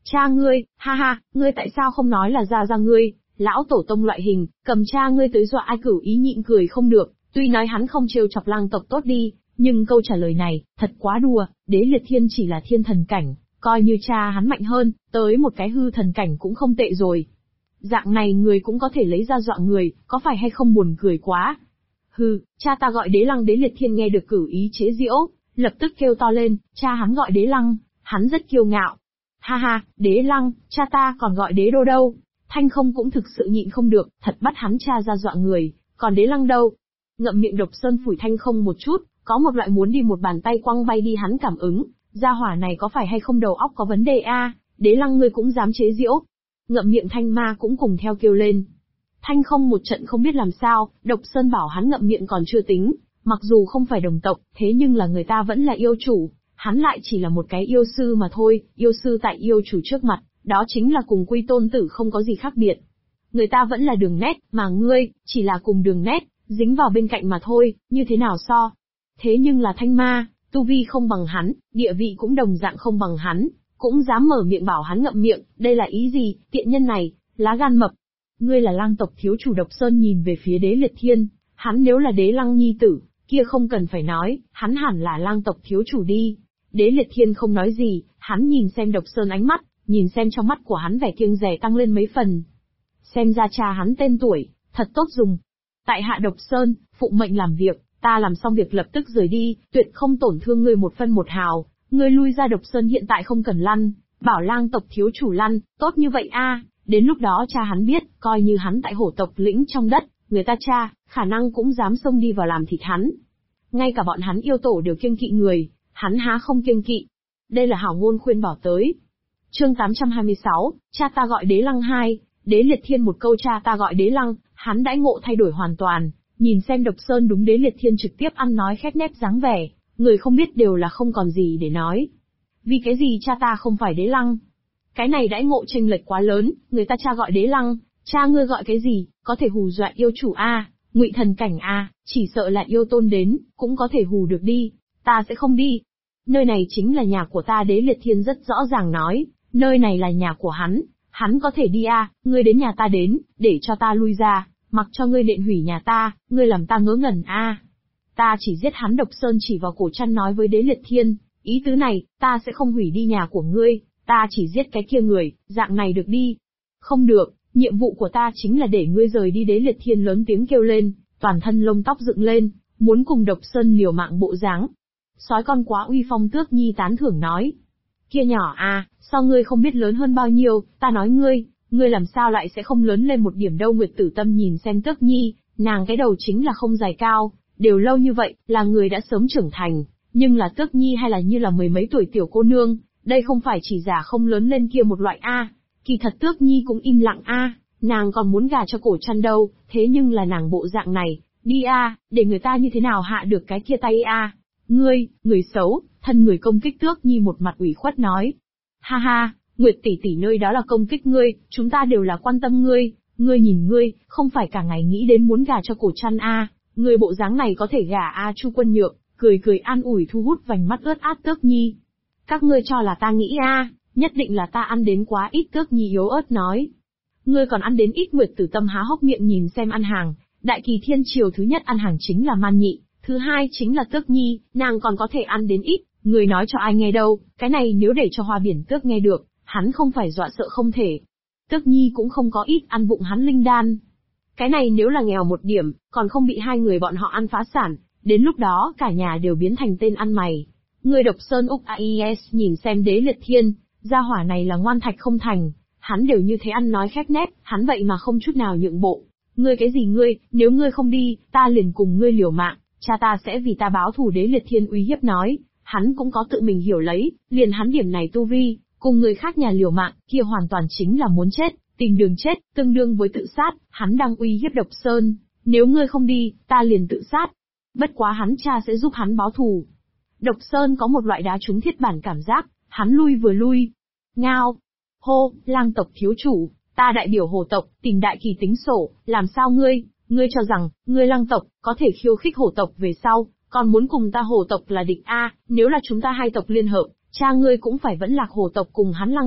Cha ngươi, ha ha, ngươi tại sao không nói là gia ngươi, lão tổ tông loại hình, cầm cha ngươi tới dọa ai Cửu Ý nhịn cười không được, tuy nói hắn không trêu chọc lang tộc tốt đi, nhưng câu trả lời này, thật quá đùa, Đế Liệt Thiên chỉ là thiên thần cảnh, coi như cha hắn mạnh hơn, tới một cái hư thần cảnh cũng không tệ rồi. Dạng này người cũng có thể lấy ra dọa người, có phải hay không buồn cười quá. Hừ, cha ta gọi Đế Lăng. Đế Liệt Thiên nghe được Cửu Ý chế giễu, lập tức kêu to lên, cha hắn gọi Đế Lăng, hắn rất kiêu ngạo. Ha ha, Đế Lăng, cha ta còn gọi Đế Đô đâu. Thanh Không cũng thực sự nhịn không được, thật bắt hắn cha ra dọa người, còn Đế Lăng đâu? Ngậm miệng Độc Sơn phủi Thanh Không một chút, có một loại muốn đi một bàn tay quăng bay đi hắn cảm ứng, gia hỏa này có phải hay không đầu óc có vấn đề a? Đế Lăng ngươi cũng dám chế giễu. Ngậm miệng Thanh Ma cũng cùng theo kêu lên. Thanh Không một trận không biết làm sao, Độc Sơn bảo hắn ngậm miệng còn chưa tính, mặc dù không phải đồng tộc, thế nhưng là người ta vẫn là yêu chủ, hắn lại chỉ là một cái yêu sư mà thôi, yêu sư tại yêu chủ trước mặt, đó chính là cùng Quy Tôn Tử không có gì khác biệt. Người ta vẫn là đường nét, mà ngươi, chỉ là cùng đường nét, dính vào bên cạnh mà thôi, như thế nào so? Thế nhưng là Thanh Ma, tu vi không bằng hắn, địa vị cũng đồng dạng không bằng hắn, cũng dám mở miệng bảo hắn ngậm miệng, đây là ý gì, tiện nhân này, lá gan mập. Ngươi là lang tộc thiếu chủ. Độc Sơn nhìn về phía Đế Liệt Thiên, hắn nếu là Đế Lăng nhi tử, kia không cần phải nói, hắn hẳn là lang tộc thiếu chủ đi. Đế Liệt Thiên không nói gì, hắn nhìn xem Độc Sơn ánh mắt, nhìn xem trong mắt của hắn vẻ kiêng dè tăng lên mấy phần. Xem ra cha hắn tên tuổi, thật tốt dùng. Tại hạ Độc Sơn, phụng mệnh làm việc, ta làm xong việc lập tức rời đi, tuyệt không tổn thương ngươi một phân một hào, ngươi lui ra. Độc Sơn hiện tại không cần lăn, bảo lang tộc thiếu chủ lăn, tốt như vậy a. Đến lúc đó cha hắn biết, coi như hắn tại hổ tộc lĩnh trong đất, người ta cha, khả năng cũng dám xông đi vào làm thịt hắn. Ngay cả bọn hắn yêu tổ đều kiêng kỵ người, hắn há không kiêng kỵ. Đây là hảo ngôn khuyên bảo tới. Chương 826, cha ta gọi Đế Lăng 2, Đế Liệt Thiên một câu cha ta gọi Đế Lăng, hắn đãi ngộ thay đổi hoàn toàn, nhìn xem Độc Sơn đúng Đế Liệt Thiên trực tiếp ăn nói khép nép dáng vẻ, người không biết đều là không còn gì để nói. Vì cái gì cha ta không phải Đế Lăng? Cái này đãi ngộ chênh lệch quá lớn, người ta cha gọi Đế Lăng, cha ngươi gọi cái gì, có thể hù dọa yêu chủ a, Ngụy thần cảnh a, chỉ sợ là yêu tôn đến, cũng có thể hù được đi, ta sẽ không đi. Nơi này chính là nhà của ta. Đế Liệt Thiên rất rõ ràng nói, nơi này là nhà của hắn có thể đi a, ngươi đến nhà ta đến, để cho ta lui ra, mặc cho ngươi nện hủy nhà ta, ngươi làm ta ngớ ngẩn a. Ta chỉ giết hắn. Độc Sơn chỉ vào cổ chăn nói với Đế Liệt Thiên, ý tứ này, ta sẽ không hủy đi nhà của ngươi, ta chỉ giết cái kia người, dạng này được đi. Không được, nhiệm vụ của ta chính là để ngươi rời đi. Đế Liệt Thiên lớn tiếng kêu lên, toàn thân lông tóc dựng lên, muốn cùng Độc Sơn liều mạng bộ dáng. Sói con quá uy phong. Tước Nhi tán thưởng nói. Kia nhỏ à, sao ngươi không biết lớn hơn bao nhiêu, ta nói ngươi làm sao lại sẽ không lớn lên một điểm đâu. Nguyệt Tử Tâm nhìn xem Tước Nhi, nàng cái đầu chính là không dài cao, đều lâu như vậy, là người đã sớm trưởng thành, nhưng là Tước Nhi hay là như là mười mấy tuổi tiểu cô nương, đây không phải chỉ giả không lớn lên kia một loại a. Kỳ thật Tước Nhi cũng im lặng a, nàng còn muốn gả cho cổ chăn đâu, thế nhưng là nàng bộ dạng này, đi a, để người ta như thế nào hạ được cái kia tay a. Ngươi, người xấu, thân người công kích. Tước Nhi một mặt ủy khuất nói. Ha ha, Nguyệt tỷ tỷ nơi đó là công kích ngươi, chúng ta đều là quan tâm ngươi nhìn ngươi, không phải cả ngày nghĩ đến muốn gả cho cổ chăn a, ngươi bộ dáng này có thể gả a. Chu Quân Nhượng, cười cười an ủi thu hút vành mắt ướt át Tước Nhi. Các ngươi cho là ta nghĩ a, nhất định là ta ăn đến quá ít. Tước Nhi yếu ớt nói. Ngươi còn ăn đến ít. Nguyệt Tử Tâm há hốc miệng nhìn xem ăn hàng, Đại Kỳ Thiên Triều thứ nhất ăn hàng chính là Man Nhị, thứ hai chính là Tước Nhi, nàng còn có thể ăn đến ít, người nói cho ai nghe đâu, cái này nếu để cho Hoa Biển Tước nghe được, hắn không phải dọa sợ không thể. Tước Nhi cũng không có ít ăn vụng hắn linh đan. Cái này nếu là nghèo một điểm, còn không bị hai người bọn họ ăn phá sản, đến lúc đó cả nhà đều biến thành tên ăn mày. Người Độc Sơn Úc AIS nhìn xem Đế Liệt Thiên, gia hỏa này là ngoan thạch không thành, hắn đều như thế ăn nói khép nép, hắn vậy mà không chút nào nhượng bộ. Ngươi cái gì ngươi, nếu ngươi không đi, ta liền cùng ngươi liều mạng, cha ta sẽ vì ta báo thù. Đế Liệt Thiên uy hiếp nói, hắn cũng có tự mình hiểu lấy, liền hắn điểm này tu vi, cùng người khác nhà liều mạng, kia hoàn toàn chính là muốn chết, tìm đường chết, tương đương với tự sát, hắn đang uy hiếp Độc Sơn, nếu ngươi không đi, ta liền tự sát. Bất quá hắn cha sẽ giúp hắn báo thù. Độc Sơn có một loại đá trúng thiết bản cảm giác, hắn lui vừa lui. Ngao. Hô, lang tộc thiếu chủ, ta đại biểu hổ tộc, tìm Đại Kỳ tính sổ, làm sao ngươi cho rằng, ngươi lang tộc, có thể khiêu khích hổ tộc về sau, còn muốn cùng ta hổ tộc là địch a? Nếu là chúng ta hai tộc liên hợp, cha ngươi cũng phải vẫn lạc hổ tộc cùng hắn lang tộc,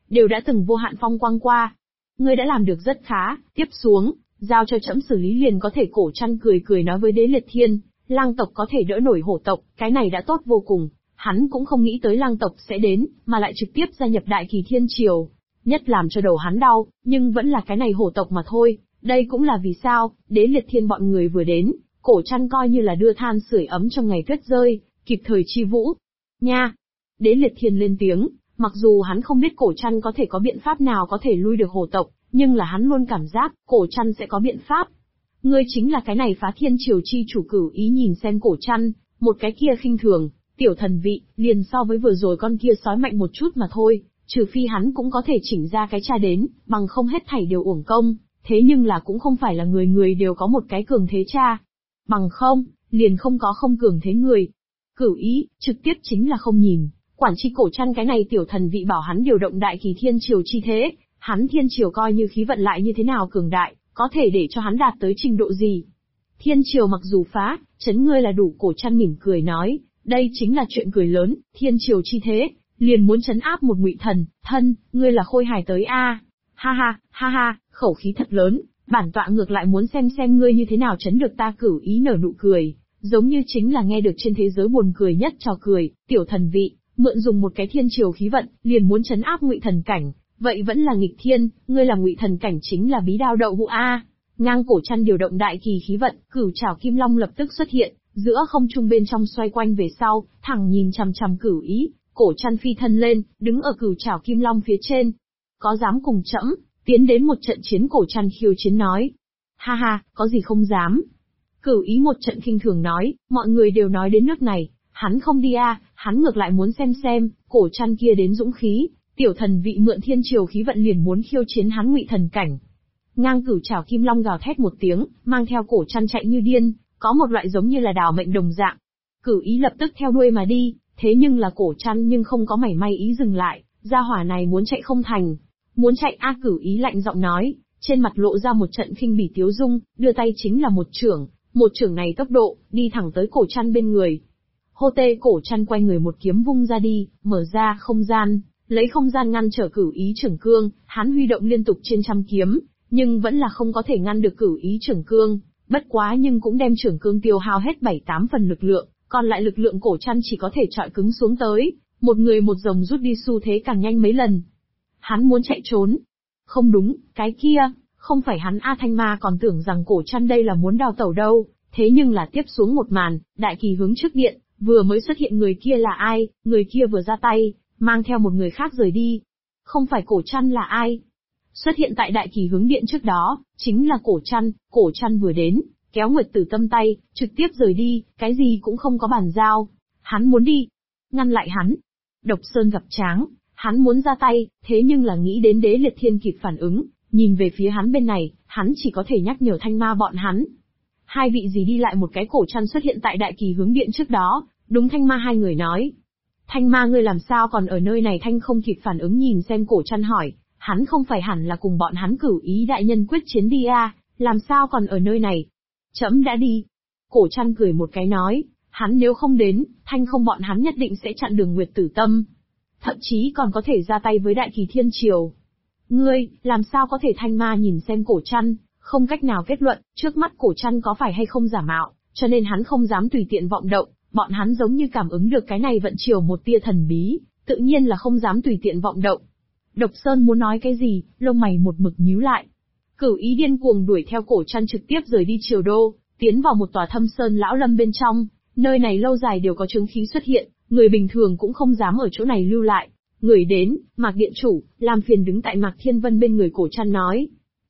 đều đã từng vô hạn phong quang qua. Ngươi đã làm được rất khá, tiếp xuống, giao cho trẫm xử lý liền có thể. Cổ Trăn cười cười nói với Đế Liệt Thiên, lang tộc có thể đỡ nổi hổ tộc, cái này đã tốt vô cùng. Hắn cũng không nghĩ tới lang tộc sẽ đến, mà lại trực tiếp gia nhập Đại Kỳ Thiên Triều. Nhất làm cho đầu hắn đau, nhưng vẫn là cái này hổ tộc mà thôi. Đây cũng là vì sao, Đế Liệt Thiên bọn người vừa đến, Cổ Trăn coi như là đưa than sưởi ấm trong ngày tuyết rơi, kịp thời chi vũ. Nha! Đế Liệt Thiên lên tiếng, mặc dù hắn không biết Cổ Trăn có thể có biện pháp nào có thể lui được hổ tộc, nhưng là hắn luôn cảm giác, Cổ Trăn sẽ có biện pháp. Ngươi chính là cái này Phá Thiên Triều chi chủ Cửu Ý nhìn xem Cổ Trăn, một cái kia khinh thường, tiểu thần vị, liền so với vừa rồi con kia sói mạnh một chút mà thôi, trừ phi hắn cũng có thể chỉnh ra cái cha đến, bằng không hết thảy đều uổng công, thế nhưng là cũng không phải là người người đều có một cái cường thế cha. Bằng không, liền không có không cường thế người. Cửu Ý, trực tiếp chính là không nhìn, quản chi Cổ Trăn cái này tiểu thần vị bảo hắn điều động Đại Kỳ Thiên Triều chi thế, hắn Thiên Triều coi như khí vận lại như thế nào cường đại, có thể để cho hắn đạt tới trình độ gì. Thiên Triều mặc dù phá, chấn ngươi là đủ. Cổ Trăn mỉm cười nói, đây chính là chuyện cười lớn, Thiên Triều chi thế, liền muốn chấn áp một Ngụy Thần, thân, ngươi là khôi hài tới a. Ha ha, khẩu khí thật lớn, bản tọa ngược lại muốn xem ngươi như thế nào chấn được ta. Cửu Ý nở nụ cười, giống như chính là nghe được trên thế giới buồn cười nhất trò cười, tiểu thần vị, mượn dùng một cái Thiên Triều khí vận, liền muốn chấn áp Ngụy Thần cảnh, vậy vẫn là nghịch thiên, ngươi là Ngụy Thần cảnh chính là bí đao đậu hũ a. Ngang Cổ Trăn điều động Đại Kỳ khí vận, Cửu Trảo Kim Long lập tức xuất hiện, giữa không trung bên trong xoay quanh về sau, thẳng nhìn chằm chằm Cửu Ý. Cổ Trăn phi thân lên, đứng ở Cửu Trảo Kim Long phía trên. Có dám cùng trẫm tiến đến một trận chiến? Cổ Trăn khiêu chiến nói. Ha ha, có gì không dám. Cửu Ý một trận khinh thường nói, mọi người đều nói đến nước này, hắn không đi a, hắn ngược lại muốn xem, Cổ Trăn kia đến dũng khí, tiểu thần vị mượn Thiên Triều khí vận liền muốn khiêu chiến hắn Ngụy Thần cảnh. Ngang Cửu Trảo Kim Long gào thét một tiếng, mang theo Cổ Trăn chạy như điên, có một loại giống như là đào mệnh đồng dạng. Cửu Ý lập tức theo đuôi mà đi, thế nhưng là Cổ Trăn nhưng không có mảy may ý dừng lại, gia hỏa này muốn chạy không thành. Muốn chạy a. Cửu Ý lạnh giọng nói, trên mặt lộ ra một trận khinh bỉ tiếu dung, đưa tay chính là một chưởng này tốc độ, đi thẳng tới Cổ Trăn bên người. Hô tê. Cổ Trăn quay người một kiếm vung ra đi, mở ra không gian, lấy không gian ngăn trở Cửu Ý chưởng cương, hắn huy động liên tục trên trăm kiếm, nhưng vẫn là không có thể ngăn được Cửu Ý chưởng cương, bất quá nhưng cũng đem chưởng cương tiêu hao hết 7-8 phần lực lượng, còn lại lực lượng Cổ Trăn chỉ có thể chọi cứng xuống tới, một người một rồng rút đi xu thế càng nhanh mấy lần. Hắn muốn chạy trốn. Không đúng, cái kia, không phải hắn A. Thanh Ma còn tưởng rằng Cổ Trăn đây là muốn đào tẩu đâu, thế nhưng là tiếp xuống một màn, Đại Kỳ hướng trước điện, vừa mới xuất hiện người kia là ai, người kia vừa ra tay, mang theo một người khác rời đi. Không phải Cổ Trăn là ai? Xuất hiện tại Đại Kỳ hướng điện trước đó, chính là Cổ Trăn vừa đến, kéo Nguyệt Tử Tâm tay, trực tiếp rời đi, cái gì cũng không có bàn giao. Hắn muốn đi. Ngăn lại hắn. Độc Sơn gặp Tráng, hắn muốn ra tay, thế nhưng là nghĩ đến Đế Liệt Thiên kịp phản ứng, nhìn về phía hắn bên này, hắn chỉ có thể nhắc nhở Thanh Ma bọn hắn. Hai vị gì đi lại một cái. Cổ Trăn xuất hiện tại Đại Kỳ hướng điện trước đó, đúng Thanh Ma hai người nói. Thanh Ma ngươi làm sao còn ở nơi này? Thanh không kịp phản ứng nhìn xem Cổ Trăn hỏi, hắn không phải hẳn là cùng bọn hắn Cửu Ý đại nhân quyết chiến đi à, làm sao còn ở nơi này? Trẫm đã đi. Cổ Trăn cười một cái nói, hắn nếu không đến, Thanh không bọn hắn nhất định sẽ chặn đường Nguyệt Tử Tâm. Thậm chí còn có thể ra tay với Đại Kỳ Thiên Triều. Ngươi, làm sao có thể? Thanh Ma nhìn xem Cổ Trăn, không cách nào kết luận, trước mắt Cổ Trăn có phải hay không giả mạo, cho nên hắn không dám tùy tiện vọng động, bọn hắn giống như cảm ứng được cái này vận chiều một tia thần bí, tự nhiên là không dám tùy tiện vọng động. Độc Sơn muốn nói cái gì, lông mày một mực nhíu lại. Cửu Ý điên cuồng đuổi theo Cổ Trăn trực tiếp rời đi Triều Đô, tiến vào một tòa Thâm Sơn lão lâm bên trong, nơi này lâu dài đều có chứng khí xuất hiện, người bình thường cũng không dám ở chỗ này lưu lại. Người đến, Mạc Điện Chủ, làm phiền đứng tại Mạc Thiên Vân bên người. Cổ Trăn nói.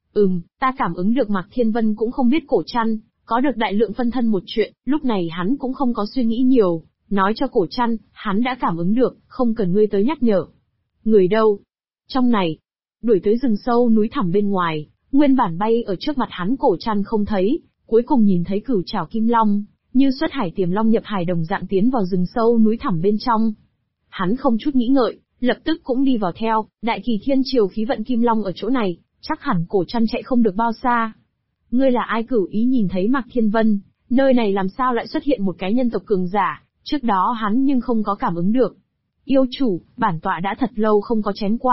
Ta cảm ứng được. Mạc Thiên Vân cũng không biết Cổ Trăn có được đại lượng phân thân một chuyện, lúc này hắn cũng không có suy nghĩ nhiều, nói cho Cổ Trăn, hắn đã cảm ứng được, không cần ngươi tới nhắc nhở. Người đâu? Trong này, đuổi tới rừng sâu núi thẳm bên ngoài, nguyên bản bay ở trước mặt hắn Cổ Trăn không thấy, cuối cùng nhìn thấy Cửu Trảo Kim Long, như xuất hải tiềm long nhập hải đồng dạng tiến vào rừng sâu núi thẳm bên trong. Hắn không chút nghĩ ngợi, lập tức cũng đi vào theo. Đại Kỳ Thiên Triều khí vận Kim Long ở chỗ này, chắc hẳn Cổ Trăn chạy không được bao xa. Ngươi là ai? Cửu Ý nhìn thấy Mạc Thiên Vân, nơi này làm sao lại xuất hiện một cái nhân tộc cường giả, trước đó hắn nhưng không có cảm ứng được. Yêu chủ, bản tọa đã thật lâu không có chém qua,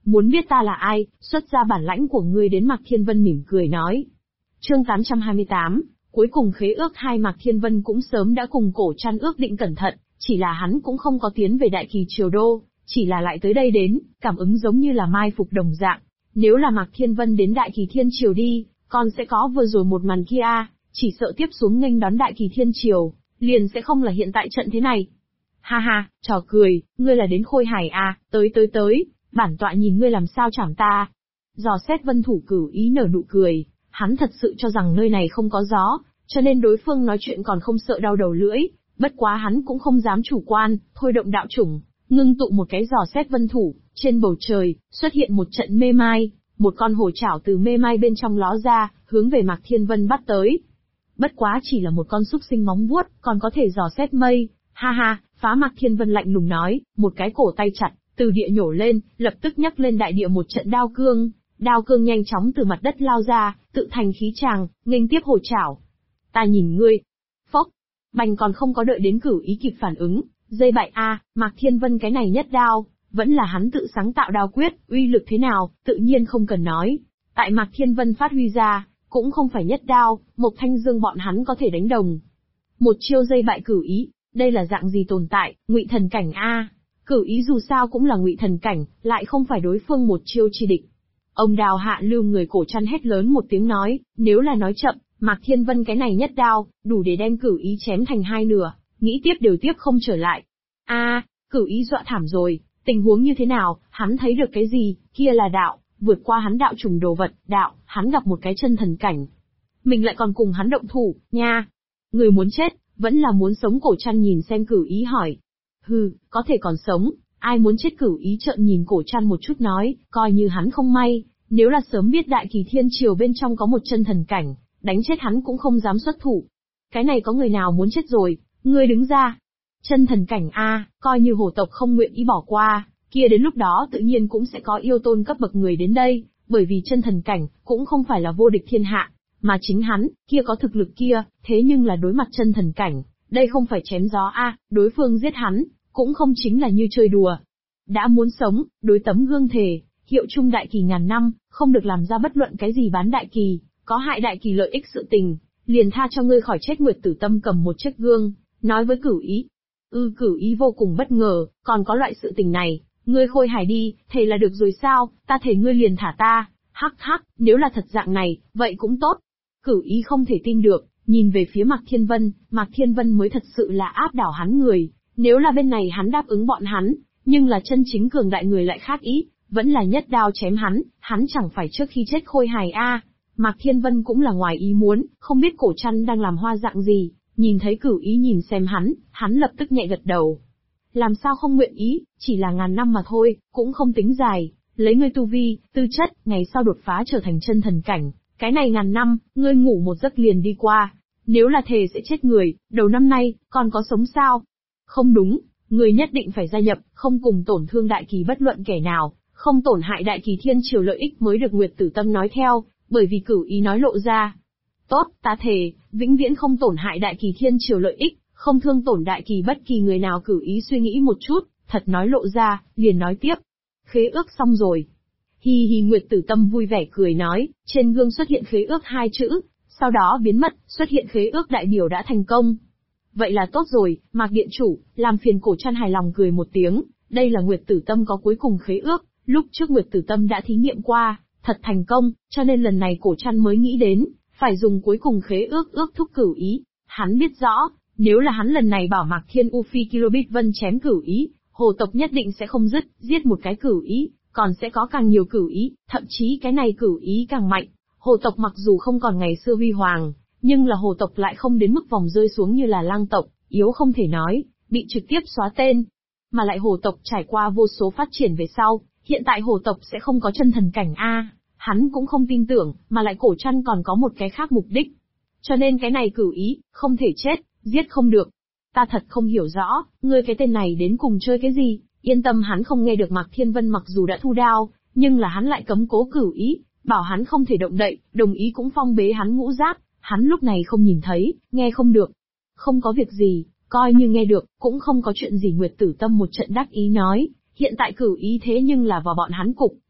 Muốn biết ta là ai, xuất ra bản lãnh của ngươi đến. Mạc Thiên Vân mỉm cười nói. Chương 828, cuối cùng khế ước hai. Mạc Thiên Vân cũng sớm đã cùng Cổ Trăn ước định cẩn thận, chỉ là hắn cũng không có tiến về Đại Kỳ Triều Đô, chỉ là lại tới đây đến, cảm ứng giống như là mai phục đồng dạng. Nếu là Mạc Thiên Vân đến Đại Kỳ Thiên Triều đi, còn sẽ có vừa rồi một màn kia, chỉ sợ tiếp xuống nghênh đón Đại Kỳ Thiên Triều, liền sẽ không là hiện tại trận thế này. Ha ha, trò cười, ngươi là đến Khôi Hải à, tới, bản tọa nhìn ngươi làm sao chảm ta. Dò xét Vân Thủ Cửu Ý nở nụ cười, hắn thật sự cho rằng nơi này không có gió, cho nên đối phương nói chuyện còn không sợ đau đầu lưỡi, bất quá hắn cũng không dám chủ quan, thôi động đạo chủng, ngưng tụ một cái dò xét vân thủ, trên bầu trời, xuất hiện một trận mê mai, một con hổ chảo từ mê mai bên trong ló ra, hướng về Mạc Thiên Vân bắt tới. Bất quá chỉ là một con súc sinh móng vuốt, còn có thể dò xét mây, ha ha, phá. Mạc Thiên Vân lạnh lùng nói, một cái cổ tay chặt, từ địa nhổ lên, lập tức nhấc lên đại địa một trận đao cương nhanh chóng từ mặt đất lao ra, tự thành khí tràng, nghênh tiếp hổ chảo. Ta nhìn ngươi. Phốc. Bành còn không có đợi đến Cửu Ý kịp phản ứng, dây bại a, Mạc Thiên Vân cái này nhất đao, vẫn là hắn tự sáng tạo đao quyết, uy lực thế nào, tự nhiên không cần nói. Tại Mạc Thiên Vân phát huy ra, cũng không phải nhất đao, Mộc Thanh Dương bọn hắn có thể đánh đồng. Một chiêu dây bại Cửu Ý, đây là dạng gì tồn tại, Ngụy Thần cảnh a. Cửu Ý dù sao cũng là Ngụy Thần cảnh, lại không phải đối phương một chiêu chi địch. Ông Đào Hạ Lưu người Cổ Trăn hét lớn một tiếng nói, nếu là nói chậm, Mạc Thiên Vân cái này nhất đao, đủ để đem Cửu Ý chém thành hai nửa, nghĩ tiếp đều tiếp không trở lại. Cửu Ý dọa thảm rồi, tình huống như thế nào, hắn thấy được cái gì, kia là đạo, vượt qua hắn đạo trùng đồ vật, đạo, hắn gặp một cái chân thần cảnh. Mình lại còn cùng hắn động thủ, nha. Người muốn chết, vẫn là muốn sống. Cổ Trăn nhìn xem Cửu Ý hỏi. Hừ, có thể còn sống, ai muốn chết. Cửu Ý trợn nhìn Cổ Trăn một chút nói, coi như hắn không may, nếu là sớm biết Đại Kỳ Thiên Triều bên trong có một chân thần cảnh, đánh chết hắn cũng không dám xuất thủ. Cái này có người nào muốn chết rồi, ngươi đứng ra. Chân thần cảnh a, coi như hổ tộc không nguyện ý bỏ qua, kia đến lúc đó tự nhiên cũng sẽ có yêu tôn cấp bậc người đến đây, bởi vì chân thần cảnh cũng không phải là vô địch thiên hạ, mà chính hắn, kia có thực lực kia, thế nhưng là đối mặt chân thần cảnh, đây không phải chém gió a, đối phương giết hắn, cũng không chính là như chơi đùa. Đã muốn sống, đối tấm gương thề, hiệu chung Đại Kỳ ngàn năm, không được làm ra bất luận cái gì bán Đại Kỳ, có hại Đại Kỳ lợi ích sự tình, liền tha cho ngươi khỏi chết. Nguyệt Tử Tâm cầm một chiếc gương, nói với Cửu Ý. Cửu Ý vô cùng bất ngờ, còn có loại sự tình này, ngươi Khôi Hải đi, thề là được rồi sao, ta thề ngươi liền thả ta, hắc hắc, nếu là thật dạng này, vậy cũng tốt. Cửu Ý không thể tin được, nhìn về phía Mạc Thiên Vân mới thật sự là áp đảo hắn người, nếu là bên này hắn đáp ứng bọn hắn, nhưng là chân chính cường đại người lại khác ý, vẫn là nhất đao chém hắn chẳng phải trước khi chết Khôi Hải a. Mạc Thiên Vân cũng là ngoài ý muốn, không biết Cổ Trăn đang làm hoa dạng gì, nhìn thấy Cửu Ý nhìn xem hắn lập tức nhẹ gật đầu. Làm sao không nguyện ý, chỉ là ngàn năm mà thôi, cũng không tính dài, lấy ngươi tu vi, tư chất, ngày sau đột phá trở thành chân thần cảnh, cái này ngàn năm, ngươi ngủ một giấc liền đi qua, nếu là thề sẽ chết người, đầu năm nay, còn có sống sao? Không đúng, ngươi nhất định phải gia nhập, không cùng tổn thương Đại Kỳ bất luận kẻ nào, không tổn hại Đại Kỳ Thiên Triều lợi ích mới được. Nguyệt Tử Tâm nói theo, bởi vì Cửu Ý nói lộ ra. Tốt, ta thề, vĩnh viễn không tổn hại Đại Kỳ Thiên Triều lợi ích, không thương tổn Đại Kỳ bất kỳ người nào. Cửu Ý suy nghĩ một chút, thật nói lộ ra, liền nói tiếp. Khế ước xong rồi. Hi hi. Nguyệt Tử Tâm vui vẻ cười nói, trên gương xuất hiện khế ước hai chữ, sau đó biến mất, xuất hiện khế ước đại biểu đã thành công. Vậy là tốt rồi, Mạc Điện Chủ, làm phiền. Cổ Trăn hài lòng cười một tiếng, đây là Nguyệt Tử Tâm có cuối cùng khế ước, lúc trước Nguyệt Tử Tâm đã thí nghiệm qua, thật thành công, cho nên lần này Cổ Trăn mới nghĩ đến, phải dùng cuối cùng khế ước thúc Cửu Ý. Hắn biết rõ, nếu là hắn lần này bảo Mạc Thiên U Phi Kilobit Vân chém Cửu Ý, hồ tộc nhất định sẽ không dứt, giết một cái Cửu Ý, còn sẽ có càng nhiều Cửu Ý, thậm chí cái này Cửu Ý càng mạnh. Hồ tộc mặc dù không còn ngày xưa huy hoàng, nhưng là hồ tộc lại không đến mức vòng rơi xuống như là Lang tộc, yếu không thể nói, bị trực tiếp xóa tên. Mà lại hồ tộc trải qua vô số phát triển về sau, hiện tại hồ tộc sẽ không có chân thần cảnh a. Hắn cũng không tin tưởng, mà lại Cổ Trăn còn có một cái khác mục đích. Cho nên cái này Cửu Ý, không thể chết, giết không được. Ta thật không hiểu rõ, ngươi cái tên này đến cùng chơi cái gì, yên tâm. Hắn không nghe được Mạc Thiên Vân mặc dù đã thu đao, nhưng là hắn lại cấm cố Cửu Ý, bảo hắn không thể động đậy, đồng ý cũng phong bế hắn ngũ giáp, hắn lúc này không nhìn thấy, nghe không được. Không có việc gì, coi như nghe được, cũng không có chuyện gì. Nguyệt Tử Tâm một trận đắc ý nói, hiện tại Cửu Ý thế nhưng là vào bọn hắn cục,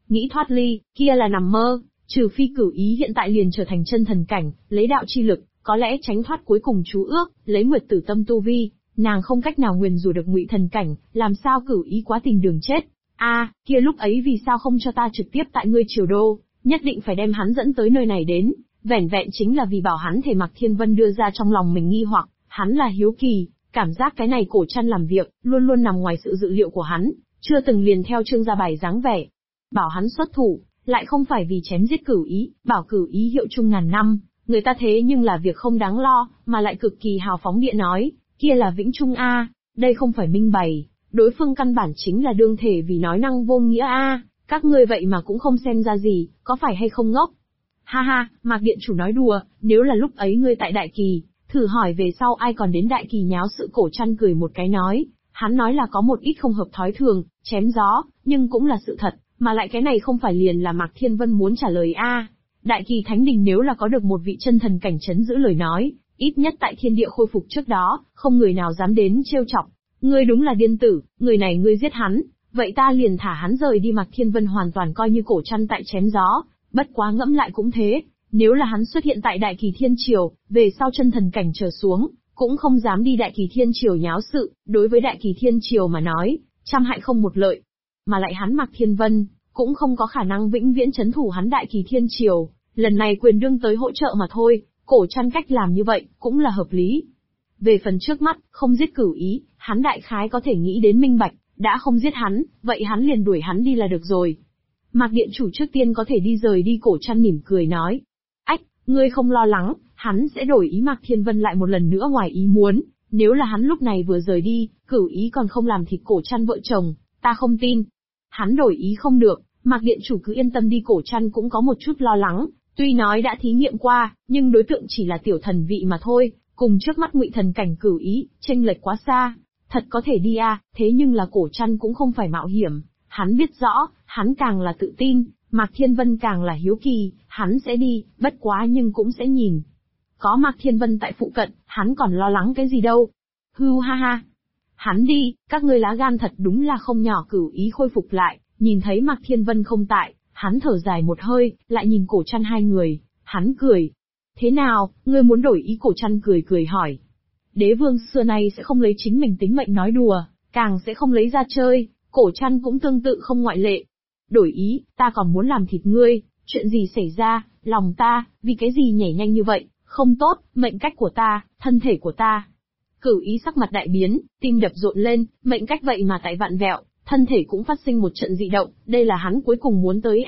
nghĩ thoát ly, kia là nằm mơ, trừ phi Cửu Ý hiện tại liền trở thành chân thần cảnh, lấy đạo chi lực, có lẽ tránh thoát cuối cùng chú ước, lấy Nguyệt Tử Tâm tu vi, nàng không cách nào nguyền rủa được Ngụy thần cảnh, làm sao Cửu Ý quá tìm đường chết. Kia lúc ấy vì sao không cho ta trực tiếp tại ngươi Triều Đô, nhất định phải đem hắn dẫn tới nơi này đến, vẻn vẹn chính là vì bảo hắn thể Mạc Thiên Vân đưa ra trong lòng mình nghi hoặc, hắn là hiếu kỳ, cảm giác cái này cổ trăn làm việc, luôn luôn nằm ngoài sự dự liệu của hắn, chưa từng liền theo Trương gia bài dáng vẻ. Bảo hắn xuất thủ, lại không phải vì chém giết Cửu Ý, bảo Cửu Ý hiệu chung ngàn năm, người ta thế nhưng là việc không đáng lo, mà lại cực kỳ hào phóng địa nói, kia là vĩnh chung đây không phải minh bày, đối phương căn bản chính là đương thể vì nói năng vô nghĩa các ngươi vậy mà cũng không xem ra gì, có phải hay không ngốc? Ha ha, Mạc Điện Chủ nói đùa, nếu là lúc ấy ngươi tại Đại Kỳ, thử hỏi về sau ai còn đến Đại Kỳ nháo sự. Cổ trăn cười một cái nói, hắn nói là có một ít không hợp thói thường, chém gió, nhưng cũng là sự thật, mà lại cái này không phải liền là Mạc Thiên Vân muốn trả lời Đại Kỳ Thánh Đình nếu là có được một vị chân thần cảnh trấn giữ lời nói, ít nhất tại thiên địa khôi phục trước đó, không người nào dám đến trêu chọc. Ngươi đúng là điên tử, người này ngươi giết hắn, vậy ta liền thả hắn rời đi. Mạc Thiên Vân hoàn toàn coi như cổ trăn tại chém gió, bất quá ngẫm lại cũng thế, nếu là hắn xuất hiện tại Đại Kỳ Thiên Triều, về sau chân thần cảnh trở xuống, cũng không dám đi Đại Kỳ Thiên Triều nháo sự, đối với Đại Kỳ Thiên Triều mà nói, trăm hại không một lợi. Mà lại hắn Mạc Thiên Vân, cũng không có khả năng vĩnh viễn trấn thủ hắn Đại Kỳ Thiên Triều, lần này quyền đương tới hỗ trợ mà thôi, cổ trăn cách làm như vậy, cũng là hợp lý. Về phần trước mắt, không giết Cửu Ý, hắn đại khái có thể nghĩ đến minh bạch, đã không giết hắn, vậy hắn liền đuổi hắn đi là được rồi. Mạc Điện Chủ trước tiên có thể đi rời đi. Cổ trăn mỉm cười nói. Ách, ngươi không lo lắng, hắn sẽ đổi ý. Mạc Thiên Vân lại một lần nữa ngoài ý muốn, nếu là hắn lúc này vừa rời đi, Cửu Ý còn không làm thịt cổ trăn vợ chồng, ta không tin. Hắn đổi ý không được, Mạc Điện Chủ cứ yên tâm đi. Cổ trăn cũng có một chút lo lắng, tuy nói đã thí nghiệm qua, nhưng đối tượng chỉ là tiểu thần vị mà thôi, cùng trước mắt Ngụy thần cảnh Cửu Ý, chênh lệch quá xa. Thật có thể đi thế nhưng là cổ trăn cũng không phải mạo hiểm, hắn biết rõ, hắn càng là tự tin, Mạc Thiên Vân càng là hiếu kỳ, hắn sẽ đi, bất quá nhưng cũng sẽ nhìn. Có Mạc Thiên Vân tại phụ cận, hắn còn lo lắng cái gì đâu. Hưu ha ha. Hắn đi, các ngươi lá gan thật đúng là không nhỏ. Cửu Ý khôi phục lại, nhìn thấy Mạc Thiên Vân không tại, hắn thở dài một hơi, lại nhìn cổ trăn hai người, hắn cười. Thế nào, ngươi muốn đổi ý? Cổ trăn cười cười hỏi. Đế vương xưa nay sẽ không lấy chính mình tính mệnh nói đùa, càng sẽ không lấy ra chơi, cổ trăn cũng tương tự không ngoại lệ. Đổi ý, ta còn muốn làm thịt ngươi, chuyện gì xảy ra, lòng ta, vì cái gì nhảy nhanh như vậy, không tốt, mệnh cách của ta, thân thể của ta. Cửu Ý sắc mặt đại biến, tim đập rộn lên, mệnh cách vậy mà tại vặn vẹo, thân thể cũng phát sinh một trận dị động, đây là hắn cuối cùng muốn tới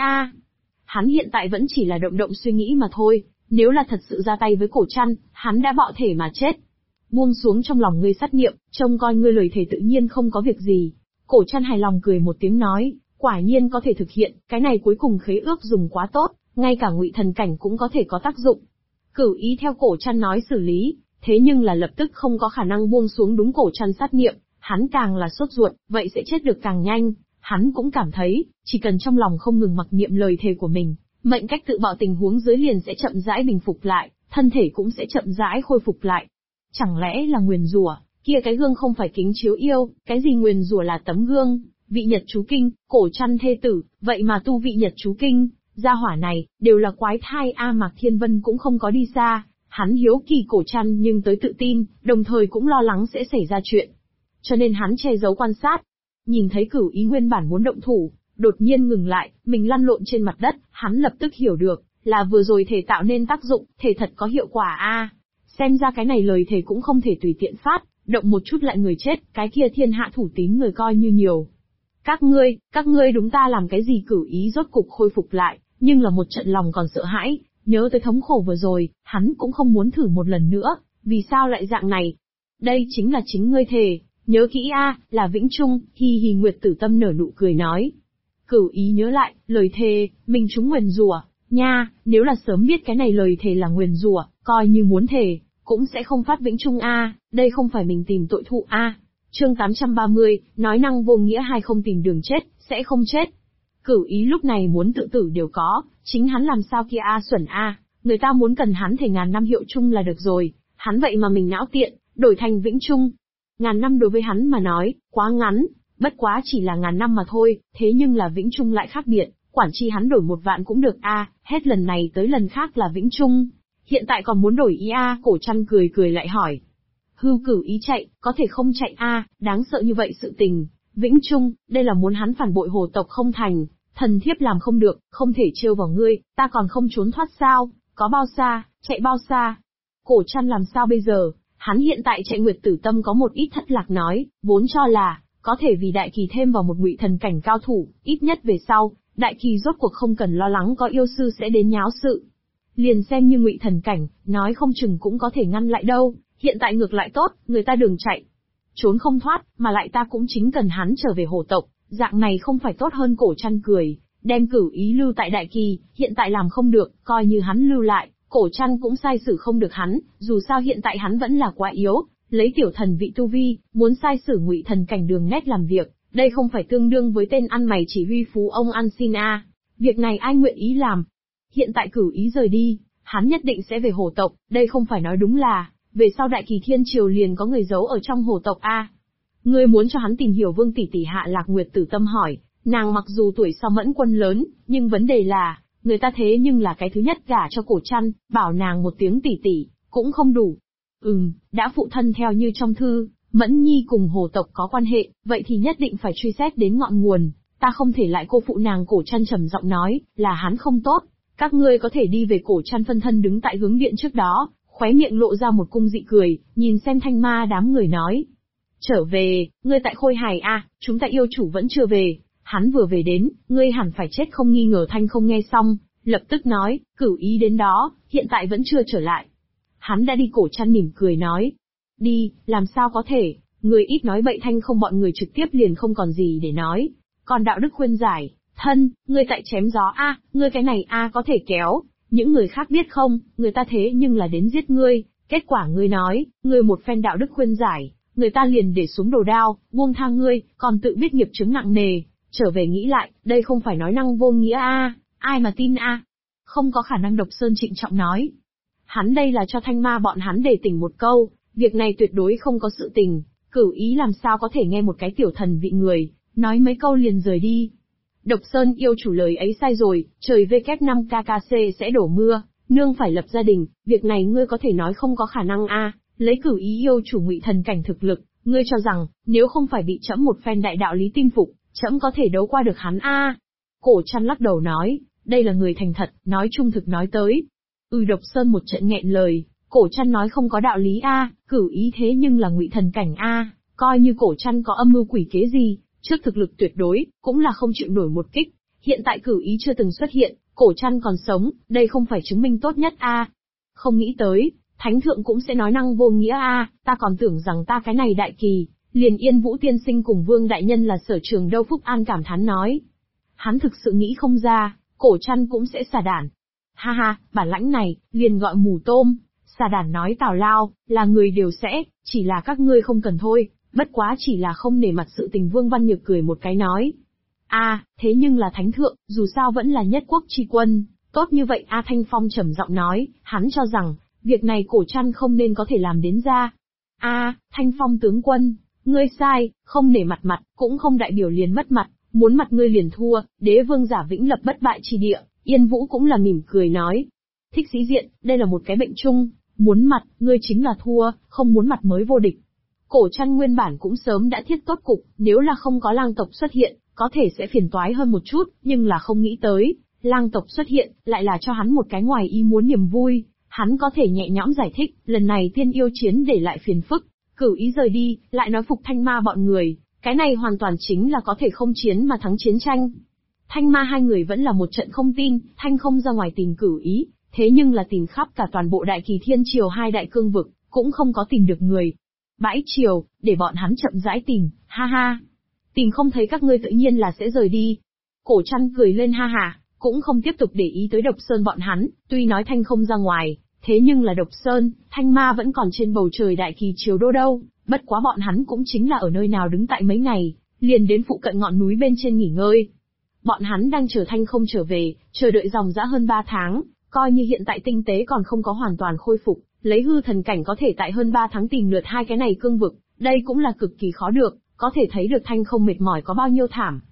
Hắn hiện tại vẫn chỉ là động động suy nghĩ mà thôi, nếu là thật sự ra tay với cổ trăn, hắn đã bọ thể mà chết. Buông xuống trong lòng ngươi sát niệm, trông coi ngươi lời thề tự nhiên không có việc gì. Cổ trăn hài lòng cười một tiếng nói, quả nhiên có thể thực hiện, cái này cuối cùng khế ước dùng quá tốt, ngay cả Ngụy thần cảnh cũng có thể có tác dụng. Cửu Ý theo cổ trăn nói xử lý, thế nhưng là lập tức không có khả năng buông xuống đúng cổ trăn sát niệm, hắn càng là sốt ruột, vậy sẽ chết được càng nhanh. Hắn cũng cảm thấy, chỉ cần trong lòng không ngừng mặc niệm lời thề của mình, mệnh cách tự bạo tình huống dưới liền sẽ chậm rãi bình phục lại, thân thể cũng sẽ chậm rãi khôi phục lại. Chẳng lẽ là nguyền rủa? Kia cái gương không phải kính chiếu yêu, cái gì nguyền rủa là tấm gương? Vị Nhật chú kinh, cổ trăn thê tử, vậy mà tu vị Nhật chú kinh, gia hỏa này, đều là quái thai Mạc Thiên Vân cũng không có đi xa, hắn hiếu kỳ cổ trăn nhưng tới tự tin, đồng thời cũng lo lắng sẽ xảy ra chuyện. Cho nên hắn che giấu quan sát. Nhìn thấy Cửu Ý nguyên bản muốn động thủ, đột nhiên ngừng lại, mình lăn lộn trên mặt đất, hắn lập tức hiểu được, là vừa rồi thể tạo nên tác dụng, thể thật có hiệu quả Xem ra cái này lời thề cũng không thể tùy tiện phát, động một chút lại người chết, cái kia thiên hạ thủ tín người coi như nhiều. Các ngươi đúng ta làm cái gì? Cửu Ý rốt cục khôi phục lại, nhưng là một trận lòng còn sợ hãi, nhớ tới thống khổ vừa rồi, hắn cũng không muốn thử một lần nữa, vì sao lại dạng này? Đây chính là chính ngươi thề, nhớ kỹ là vĩnh chung. Hi hi. Nguyệt Tử Tâm nở nụ cười nói. Cửu Ý nhớ lại, lời thề, mình trúng nguyền rủa, nha, nếu là sớm biết cái này lời thề là nguyền rủa, coi như muốn thề, cũng sẽ không phát vĩnh chung đây không phải mình tìm tội thụ Chương 830, nói năng vô nghĩa hay không tìm đường chết, sẽ không chết. Cửu Ý lúc này muốn tự tử đều có, chính hắn làm sao kia xuẩn người ta muốn cần hắn thể ngàn năm hiệu chung là được rồi, hắn vậy mà mình não tiện, đổi thành vĩnh chung. Ngàn năm đối với hắn mà nói, quá ngắn, bất quá chỉ là ngàn năm mà thôi, thế nhưng là vĩnh chung lại khác biệt, quản chi hắn đổi 1 vạn cũng được a, hết lần này tới lần khác là Vĩnh Trung. Hiện tại còn muốn đổi ý a, Cổ Trăn cười cười lại hỏi. Hưu Cửu Ý chạy, có thể không chạy a, đáng sợ như vậy sự tình. Vĩnh Trung, đây là muốn hắn phản bội hồ tộc không thành, thần thiếp làm không được, không thể trêu vào ngươi, ta còn không trốn thoát sao, có bao xa, chạy bao xa. Cổ Trăn làm sao bây giờ, hắn hiện tại chạy Nguyệt Tử Tâm có một ít thất lạc nói, vốn cho là, có thể vì Đại Kỳ thêm vào một ngụy thần cảnh cao thủ, ít nhất về sau, Đại Kỳ rốt cuộc không cần lo lắng có yêu sư sẽ đến nháo sự. Liền xem như ngụy thần cảnh, nói không chừng cũng có thể ngăn lại đâu, hiện tại ngược lại tốt, người ta đường chạy. Trốn không thoát, mà lại ta cũng chính cần hắn trở về hồ tộc, dạng này không phải tốt hơn. Cổ Trăn cười, đem Cửu Ý lưu tại Đại Kỳ, hiện tại làm không được, coi như hắn lưu lại, Cổ Trăn cũng sai xử không được hắn, dù sao hiện tại hắn vẫn là quá yếu, lấy tiểu thần vị tu vi, muốn sai xử ngụy thần cảnh Đường Nét làm việc, đây không phải tương đương với tên ăn mày chỉ huy phú ông ăn xin a. Việc này ai nguyện ý làm? Hiện tại Cửu Ý rời đi, hắn nhất định sẽ về hồ tộc, đây không phải nói đúng là, về sau Đại Kỳ Thiên Triều liền có người giấu ở trong hồ tộc a. Ngươi muốn cho hắn tìm hiểu Vương tỷ tỷ Hạ Lạc Nguyệt Tử Tâm hỏi, nàng mặc dù tuổi so Mẫn Quân lớn, nhưng vấn đề là, người ta thế nhưng là cái thứ nhất gả cho Cổ Trăn, bảo nàng một tiếng tỷ tỷ, cũng không đủ. Đã phụ thân theo như trong thư, Mẫn Nhi cùng hồ tộc có quan hệ, vậy thì nhất định phải truy xét đến ngọn nguồn, ta không thể lại cô phụ nàng. Cổ Trăn trầm giọng nói, là hắn không tốt, các ngươi có thể đi về. Cổ Trăn phân thân đứng tại hướng điện trước đó, khóe miệng lộ ra một cung dị cười, nhìn xem Thanh Ma đám người nói. Trở về, ngươi tại Khôi Hải a, chúng ta yêu chủ vẫn chưa về, hắn vừa về đến, ngươi hẳn phải chết không nghi ngờ. Thanh không nghe xong, lập tức nói, Cửu Ý đến đó, hiện tại vẫn chưa trở lại. Hắn đã đi. Cổ Trăn mỉm cười nói. Đi, làm sao có thể, người ít nói bậy. Thanh không bọn người trực tiếp liền không còn gì để nói. Còn đạo đức khuyên giải, thân, ngươi tại chém gió a, ngươi cái này a có thể kéo, những người khác biết không, người ta thế nhưng là đến giết ngươi, kết quả ngươi nói, ngươi một phen đạo đức khuyên giải, người ta liền để xuống đồ đao, buông tha ngươi, còn tự biết nghiệp chướng nặng nề, trở về nghĩ lại, đây không phải nói năng vô nghĩa a, ai mà tin a? Không có khả năng. Độc Sơn trịnh trọng nói. Hắn đây là cho Thanh Ma bọn hắn đề tỉnh một câu, việc này tuyệt đối không có sự tình, Cửu Ý làm sao có thể nghe một cái tiểu thần vị người, nói mấy câu liền rời đi. Độc Sơn yêu chủ lời ấy sai rồi, trời W5KKC sẽ đổ mưa, nương phải lập gia đình, việc này ngươi có thể nói không có khả năng a, lấy Cửu Ý yêu chủ ngụy thần cảnh thực lực, ngươi cho rằng, nếu không phải bị trẫm một phen đại đạo lý tin phục, trẫm có thể đấu qua được hắn a? Cổ Trăn lắc đầu nói, đây là người thành thật, nói trung thực nói tới. Độc Sơn một trận nghẹn lời, Cổ Trăn nói không có đạo lý a, Cửu Ý thế nhưng là ngụy thần cảnh a, coi như Cổ Trăn có âm mưu quỷ kế gì, trước thực lực tuyệt đối, cũng là không chịu nổi một kích. Hiện tại Cửu Ý chưa từng xuất hiện, Cổ Trăn còn sống, đây không phải chứng minh tốt nhất a. Không nghĩ tới, Thánh Thượng cũng sẽ nói năng vô nghĩa a, ta còn tưởng rằng ta cái này Đại Kỳ, liền Yên Vũ tiên sinh cùng Vương đại nhân là sở trường đâu. Phúc An cảm thán nói. Hắn thực sự nghĩ không ra, Cổ Trăn cũng sẽ xà đản. Ha ha, bản lãnh này, liền gọi mù tôm. Xà đản nói tào lao, là người đều sẽ, chỉ là các ngươi không cần thôi, bất quá chỉ là không nể mặt sự tình. Vương Văn Nhược cười một cái nói. Thế nhưng là Thánh Thượng, dù sao vẫn là nhất quốc chi quân, tốt như vậy Thanh Phong trầm giọng nói, hắn cho rằng, việc này Cổ Trăn không nên có thể làm đến ra. Thanh Phong tướng quân, ngươi sai, không nể mặt, cũng không đại biểu liền mất mặt, muốn mặt ngươi liền thua, Đế Vương giả vĩnh lập bất bại chi địa. Yên Vũ cũng là mỉm cười nói. Thích sĩ diện, đây là một cái bệnh chung, muốn mặt, ngươi chính là thua, không muốn mặt mới vô địch. Cổ Trăn nguyên bản cũng sớm đã thiết tốt cục, nếu là không có lang tộc xuất hiện, có thể sẽ phiền toái hơn một chút, nhưng là không nghĩ tới, lang tộc xuất hiện, lại là cho hắn một cái ngoài ý muốn niềm vui, hắn có thể nhẹ nhõm giải thích, lần này tiên yêu chiến để lại phiền phức, Cửu Ý rời đi, lại nói phục Thanh Ma bọn người, cái này hoàn toàn chính là có thể không chiến mà thắng chiến tranh. Thanh Ma hai người vẫn là một trận không tin, Thanh không ra ngoài tìm Cửu Ý, thế nhưng là tìm khắp cả toàn bộ Đại Kỳ Thiên Triều hai đại cương vực, cũng không có tìm được người. Bãi triều, để bọn hắn chậm rãi tìm, ha ha. Tìm không thấy các ngươi tự nhiên là sẽ rời đi. Cổ Trăn cười lên ha ha, cũng không tiếp tục để ý tới Độc Sơn bọn hắn, tuy nói Thanh không ra ngoài, thế nhưng là Độc Sơn, Thanh Ma vẫn còn trên bầu trời Đại Kỳ Triều đô đâu, bất quá bọn hắn cũng chính là ở nơi nào đứng tại mấy ngày, liền đến phụ cận ngọn núi bên trên nghỉ ngơi. Bọn hắn đang chờ Thanh không trở về, chờ đợi dòng dã hơn 3 tháng, coi như hiện tại tinh tế còn không có hoàn toàn khôi phục, lấy hư thần cảnh có thể tại hơn 3 tháng tìm lượt hai cái này cương vực, đây cũng là cực kỳ khó được, có thể thấy được Thanh không mệt mỏi có bao nhiêu thảm.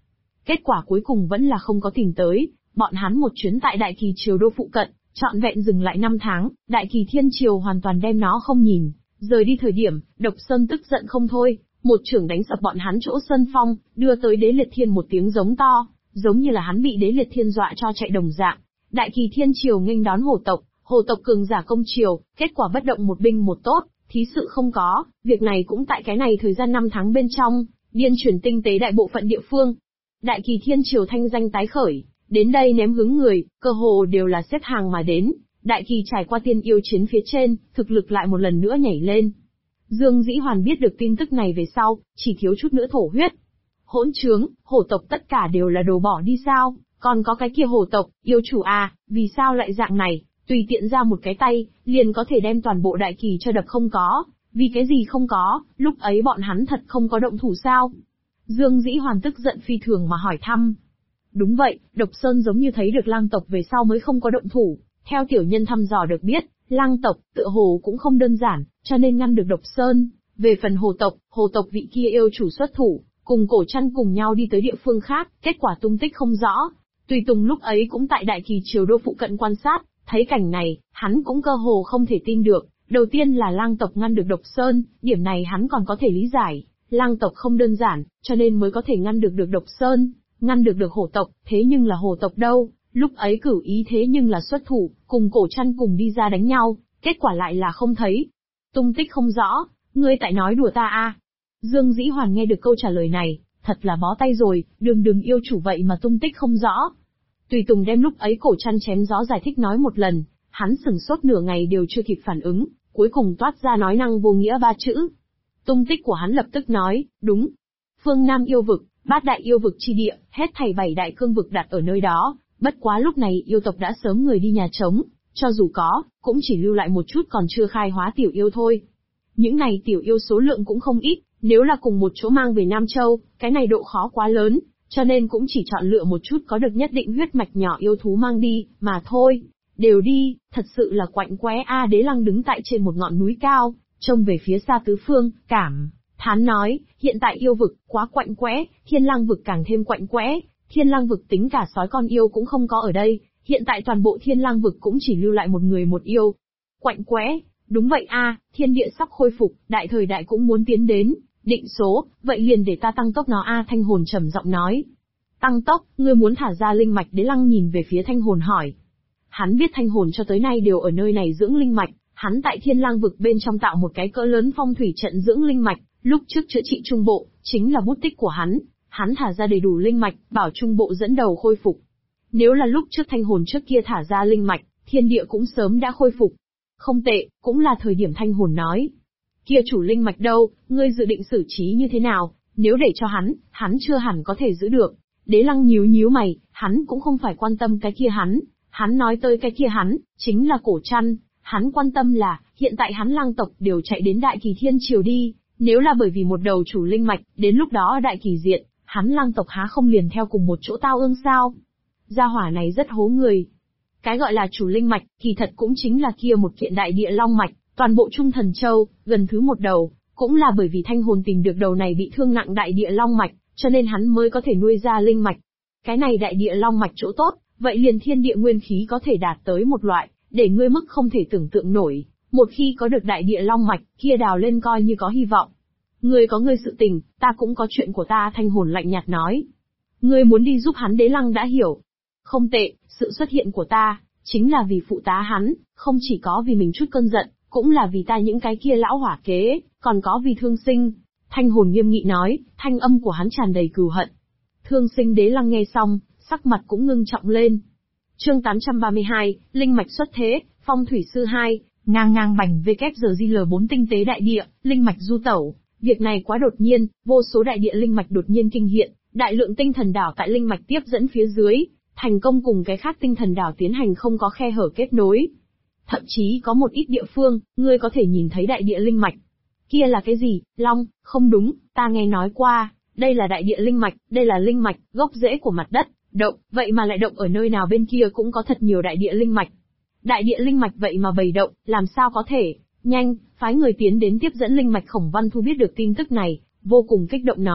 Kết quả cuối cùng vẫn là không có tìm tới, bọn hắn một chuyến tại Đại Kỳ Triều Đô phụ cận, trọn vẹn dừng lại 5 tháng, Đại Kỳ Thiên Triều hoàn toàn đem nó không nhìn. Rời đi thời điểm, Độc Sơn tức giận không thôi, một chưởng đánh sập bọn hắn chỗ sân phong, đưa tới Đế Liệt Thiên một tiếng giống to, giống như là hắn bị Đế Liệt Thiên dọa cho chạy đồng dạng. Đại Kỳ Thiên Triều nghênh đón Hồ tộc cường giả công triều, kết quả bất động một binh một tốt, thí sự không có, việc này cũng tại cái này thời gian 5 tháng bên trong, điên chuyển tinh tế đại bộ phận địa phương. Đại Kỳ Thiên Triều thanh danh tái khởi, đến đây ném hứng người, cơ hồ đều là xếp hàng mà đến. Đại Kỳ trải qua tiên yêu chiến phía trên, thực lực lại một lần nữa nhảy lên. Dương Dĩ Hoàn biết được tin tức này về sau, chỉ thiếu chút nữa thổ huyết. Hỗn trướng, hổ tộc tất cả đều là đồ bỏ đi sao, còn có cái kia hổ tộc, yêu chủ à, vì sao lại dạng này, tùy tiện ra một cái tay, liền có thể đem toàn bộ Đại Kỳ cho đập không có, vì cái gì không có, lúc ấy bọn hắn thật không có động thủ sao? Dương Dĩ Hoàn tức giận phi thường mà hỏi thăm. Đúng vậy, Độc Sơn giống như thấy được lang tộc về sau mới không có động thủ, theo tiểu nhân thăm dò được biết, lang tộc, tựa hồ cũng không đơn giản, cho nên ngăn được Độc Sơn. Về phần hồ tộc vị kia yêu chủ xuất thủ, cùng Cổ Trăn cùng nhau đi tới địa phương khác, kết quả tung tích không rõ. Tùy Tùng lúc ấy cũng tại Đại Kỳ Triều Đô phụ cận quan sát, thấy cảnh này, hắn cũng cơ hồ không thể tin được. Đầu tiên là lang tộc ngăn được Độc Sơn, điểm này hắn còn có thể lý giải, lang tộc không đơn giản, cho nên mới có thể ngăn được Độc Sơn, ngăn được hổ tộc, thế nhưng là hổ tộc đâu, lúc ấy Cửu Ý thế nhưng là xuất thủ, cùng Cổ Trăn cùng đi ra đánh nhau, kết quả lại là không thấy. Tung tích không rõ, ngươi tại nói đùa ta à? Dương Dĩ Hoàn nghe được câu trả lời này, thật là bó tay rồi, đường yêu chủ vậy mà tung tích không rõ. Tùy Tùng đem lúc ấy Cổ Trăn chém gió giải thích nói một lần, hắn sửng sốt nửa ngày đều chưa kịp phản ứng, cuối cùng toát ra nói năng vô nghĩa 3 chữ. Tung tích của hắn lập tức nói, đúng. Phương Nam yêu vực, 8 đại yêu vực chi địa, hết thảy 7 đại cương vực đặt ở nơi đó, bất quá lúc này yêu tộc đã sớm người đi nhà trống, cho dù có, cũng chỉ lưu lại một chút còn chưa khai hóa tiểu yêu thôi. Những này tiểu yêu số lượng cũng không ít, nếu là cùng một chỗ mang về Nam Châu, cái này độ khó quá lớn, cho nên cũng chỉ chọn lựa một chút có được nhất định huyết mạch nhỏ yêu thú mang đi, mà thôi. Đều đi, thật sự là quạnh quẽ a. Đế Lăng đứng tại trên một ngọn núi cao, trông về phía xa tứ phương, cảm thán nói, hiện tại yêu vực quá quạnh quẽ, Thiên Lang vực càng thêm quạnh quẽ, Thiên Lang vực tính cả sói con yêu cũng không có ở đây, hiện tại toàn bộ Thiên Lang vực cũng chỉ lưu lại một người một yêu. Quạnh quẽ, đúng vậy a, thiên địa sắp khôi phục, đại thời đại cũng muốn tiến đến, định số, vậy liền để ta tăng tốc nó a. Thanh Hồn trầm giọng nói. Tăng tốc, ngươi muốn thả ra linh mạch? Đế Lăng nhìn về phía Thanh Hồn hỏi. Hắn biết Thanh Hồn cho tới nay đều ở nơi này dưỡng linh mạch, hắn tại Thiên Lang vực bên trong tạo một cái cỡ lớn phong thủy trận dưỡng linh mạch, lúc trước chữa trị trung bộ, chính là bút tích của hắn thả ra đầy đủ linh mạch, bảo trung bộ dẫn đầu khôi phục. Nếu là lúc trước Thanh Hồn trước kia thả ra linh mạch, thiên địa cũng sớm đã khôi phục. Không tệ, cũng là thời điểm Thanh Hồn nói. Kia chủ linh mạch đâu, ngươi dự định xử trí như thế nào, nếu để cho hắn chưa hẳn có thể giữ được. Đế Lăng nhíu mày, hắn cũng không phải quan tâm cái kia hắn nói tới cái kia chính là Cổ Trăn, hắn quan tâm là, hiện tại hắn lang tộc đều chạy đến Đại Kỳ Thiên Triều đi, nếu là bởi vì một đầu chủ linh mạch, đến lúc đó Đại Kỳ diệt, hắn lang tộc há không liền theo cùng một chỗ tao ương sao? Gia hỏa này rất hố người. Cái gọi là chủ linh mạch, kỳ thật cũng chính là kia một kiện đại địa long mạch, toàn bộ Trung Thần Châu, gần thứ một đầu, cũng là bởi vì Thanh Hồn tìm được đầu này bị thương nặng đại địa long mạch, cho nên hắn mới có thể nuôi ra linh mạch. Cái này đại địa long mạch chỗ tốt, vậy liền thiên địa nguyên khí có thể đạt tới một loại, để ngươi mức không thể tưởng tượng nổi, một khi có được đại địa long mạch, kia đào lên coi như có hy vọng. Ngươi có ngươi sự tình, ta cũng có chuyện của ta. Thanh Hồn lạnh nhạt nói. Ngươi muốn đi giúp hắn? Đế Lăng đã hiểu. Không tệ, sự xuất hiện của ta, chính là vì phụ tá hắn, không chỉ có vì mình chút cơn giận, cũng là vì ta những cái kia lão hỏa kế, còn có vì Thương Sinh. Thanh Hồn nghiêm nghị nói, thanh âm của hắn tràn đầy cừu hận. Thương Sinh. Đế Lăng nghe xong, sắc mặt cũng ngưng trọng lên. Chương 832, Linh mạch xuất thế, Phong Thủy Sư 2, ngang bành WZL4 tinh tế đại địa, linh mạch du tẩu. Việc này quá đột nhiên, vô số đại địa linh mạch đột nhiên kinh hiện, đại lượng tinh thần đảo tại linh mạch tiếp dẫn phía dưới, thành công cùng cái khác tinh thần đảo tiến hành không có khe hở kết nối. Thậm chí có một ít địa phương, ngươi có thể nhìn thấy đại địa linh mạch. Kia là cái gì? Long? Không đúng, ta nghe nói qua, đây là đại địa linh mạch, đây là linh mạch, gốc rễ của mặt đất, động, vậy mà lại động ở nơi nào bên kia cũng có thật nhiều đại địa linh mạch. Đại địa linh mạch vậy mà bầy động, làm sao có thể? Nhanh, phái người tiến đến tiếp dẫn linh mạch. Khổng Văn Thu biết được tin tức này, vô cùng kích động nói,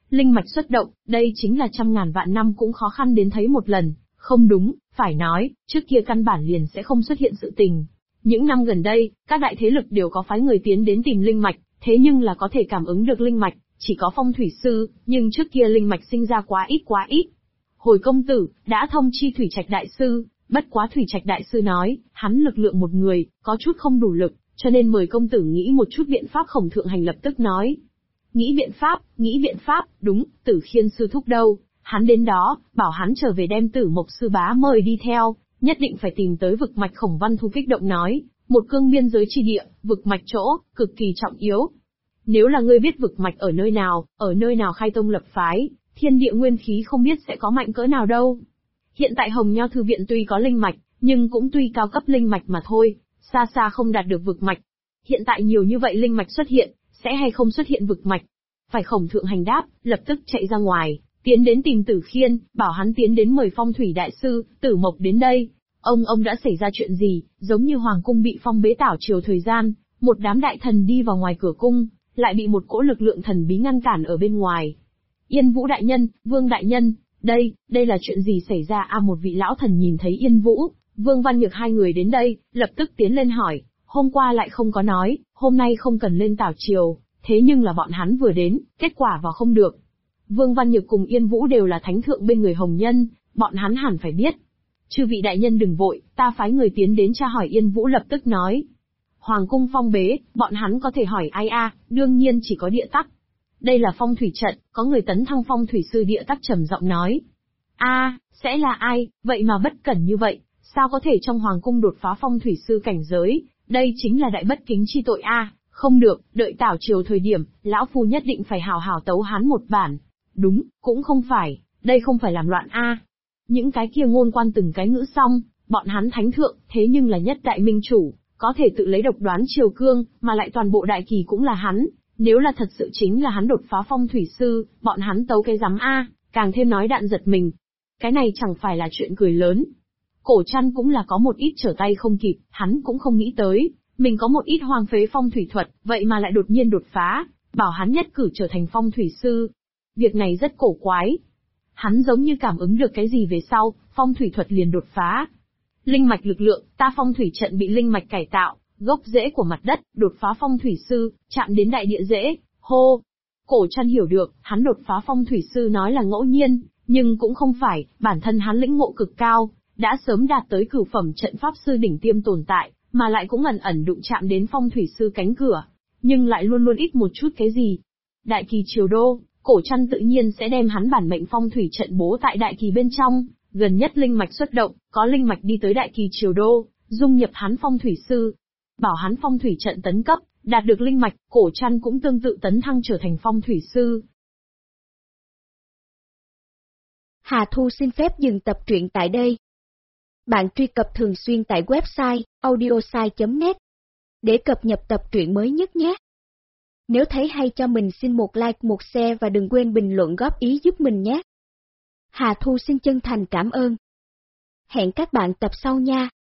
Linh mạch xuất động, đây chính là trăm ngàn vạn năm cũng khó khăn đến thấy một lần, không đúng, phải nói, trước kia căn bản liền sẽ không xuất hiện sự tình. Những năm gần đây, các đại thế lực đều có phái người tiến đến tìm linh mạch, thế nhưng là có thể cảm ứng được linh mạch, chỉ có phong thủy sư, nhưng trước kia linh mạch sinh ra quá ít. Hồi công tử, đã thông chi Thủy Trạch đại sư, bất quá Thủy Trạch đại sư nói, hắn lực lượng một người, có chút không đủ lực, cho nên mời công tử nghĩ một chút biện pháp. Khổng Thượng Hành lập tức nói. Nghĩ biện pháp, đúng, Tử Khiên sư thúc đâu, hắn đến đó, bảo hắn trở về đem Tử Mộc sư bá mời đi theo, nhất định phải tìm tới vực mạch. Khổng Văn Thu kích động nói, một cương biên giới chi địa, vực mạch chỗ, cực kỳ trọng yếu. Nếu là ngươi biết vực mạch ở nơi nào khai tông lập phái, thiên địa nguyên khí không biết sẽ có mạnh cỡ nào đâu. Hiện tại Hồng Nho thư viện tuy có linh mạch, nhưng cũng tuy cao cấp linh mạch mà thôi, xa xa không đạt được vực mạch. Hiện tại nhiều như vậy linh mạch xuất hiện, sẽ hay không xuất hiện vực mạch? Phải. Khổng Thượng Hành đáp, lập tức chạy ra ngoài, tiến đến tìm Tử Khiên, bảo hắn tiến đến mời phong thủy đại sư, Tử Mộc đến đây. Ông đã xảy ra chuyện gì? Giống như hoàng cung bị phong bế tảo triều thời gian, một đám đại thần đi vào ngoài cửa cung, lại bị một cỗ lực lượng thần bí ngăn cản ở bên ngoài. Yên Vũ đại nhân, Vương đại nhân, đây là chuyện gì xảy ra? Một vị lão thần nhìn thấy Yên Vũ, Vương Văn Nhược hai người đến đây, lập tức tiến lên hỏi, hôm qua lại không có nói, hôm nay không cần lên tảo triều, thế nhưng là bọn hắn vừa đến, kết quả vào không được. Vương Văn Nhược cùng Yên Vũ đều là thánh thượng bên người Hồng Nhân, bọn hắn hẳn phải biết. Chư vị đại nhân đừng vội, ta phái người tiến đến tra hỏi. Yên Vũ lập tức nói. Hoàng cung phong bế, bọn hắn có thể hỏi ai? Đương nhiên chỉ có Địa Tắc. Đây là phong thủy trận, có người tấn thăng phong thủy sư. Địa Tắc trầm giọng nói. Sẽ là ai, vậy mà bất cẩn như vậy, sao có thể trong hoàng cung đột phá phong thủy sư cảnh giới, đây chính là đại bất kính chi tội Không được, đợi tảo triều thời điểm, lão phu nhất định phải hào hào tấu hắn một bản. Đúng, cũng không phải, đây không phải làm loạn Những cái kia ngôn quan từng cái ngữ xong, bọn hắn thánh thượng, thế nhưng là nhất đại minh chủ, có thể tự lấy độc đoán triều cương, mà lại toàn bộ đại kỳ cũng là hắn, nếu là thật sự chính là hắn đột phá phong thủy sư, bọn hắn tấu cái rắm càng thêm nói đạn giật mình. Cái này chẳng phải là chuyện cười lớn. Cổ Trăn cũng là có một ít trở tay không kịp, hắn cũng không nghĩ tới, mình có một ít hoang phế phong thủy thuật, vậy mà lại đột nhiên đột phá, bảo hắn nhất cử trở thành phong thủy sư. Việc này rất cổ quái. Hắn giống như cảm ứng được cái gì về sau, phong thủy thuật liền đột phá. Linh mạch lực lượng, ta phong thủy trận bị linh mạch cải tạo, gốc rễ của mặt đất, đột phá phong thủy sư, chạm đến đại địa rễ, hô. Cổ Trăn hiểu được, hắn đột phá phong thủy sư nói là ngẫu nhiên, nhưng cũng không phải, bản thân hắn lĩnh ngộ cực cao, đã sớm đạt tới cửu phẩm trận pháp sư đỉnh tiêm tồn tại, mà lại cũng ẩn đụng chạm đến phong thủy sư cánh cửa, nhưng lại luôn luôn ít một chút cái gì. Đại kỳ triều đô, Cổ Trăn tự nhiên sẽ đem hắn bản mệnh phong thủy trận bố tại đại kỳ bên trong, gần nhất linh mạch xuất động, có linh mạch đi tới đại kỳ triều đô, dung nhập hắn phong thủy sư. Bảo hắn phong thủy trận tấn cấp, đạt được linh mạch, Cổ Trăn cũng tương tự tấn thăng trở thành phong thủy sư. Hà Thu xin phép dừng tập truyện tại đây. Bạn truy cập thường xuyên tại website audiosai.net để cập nhật tập truyện mới nhất nhé. Nếu thấy hay cho mình xin một like, một share và đừng quên bình luận góp ý giúp mình nhé. Hà Thu xin chân thành cảm ơn. Hẹn các bạn tập sau nha.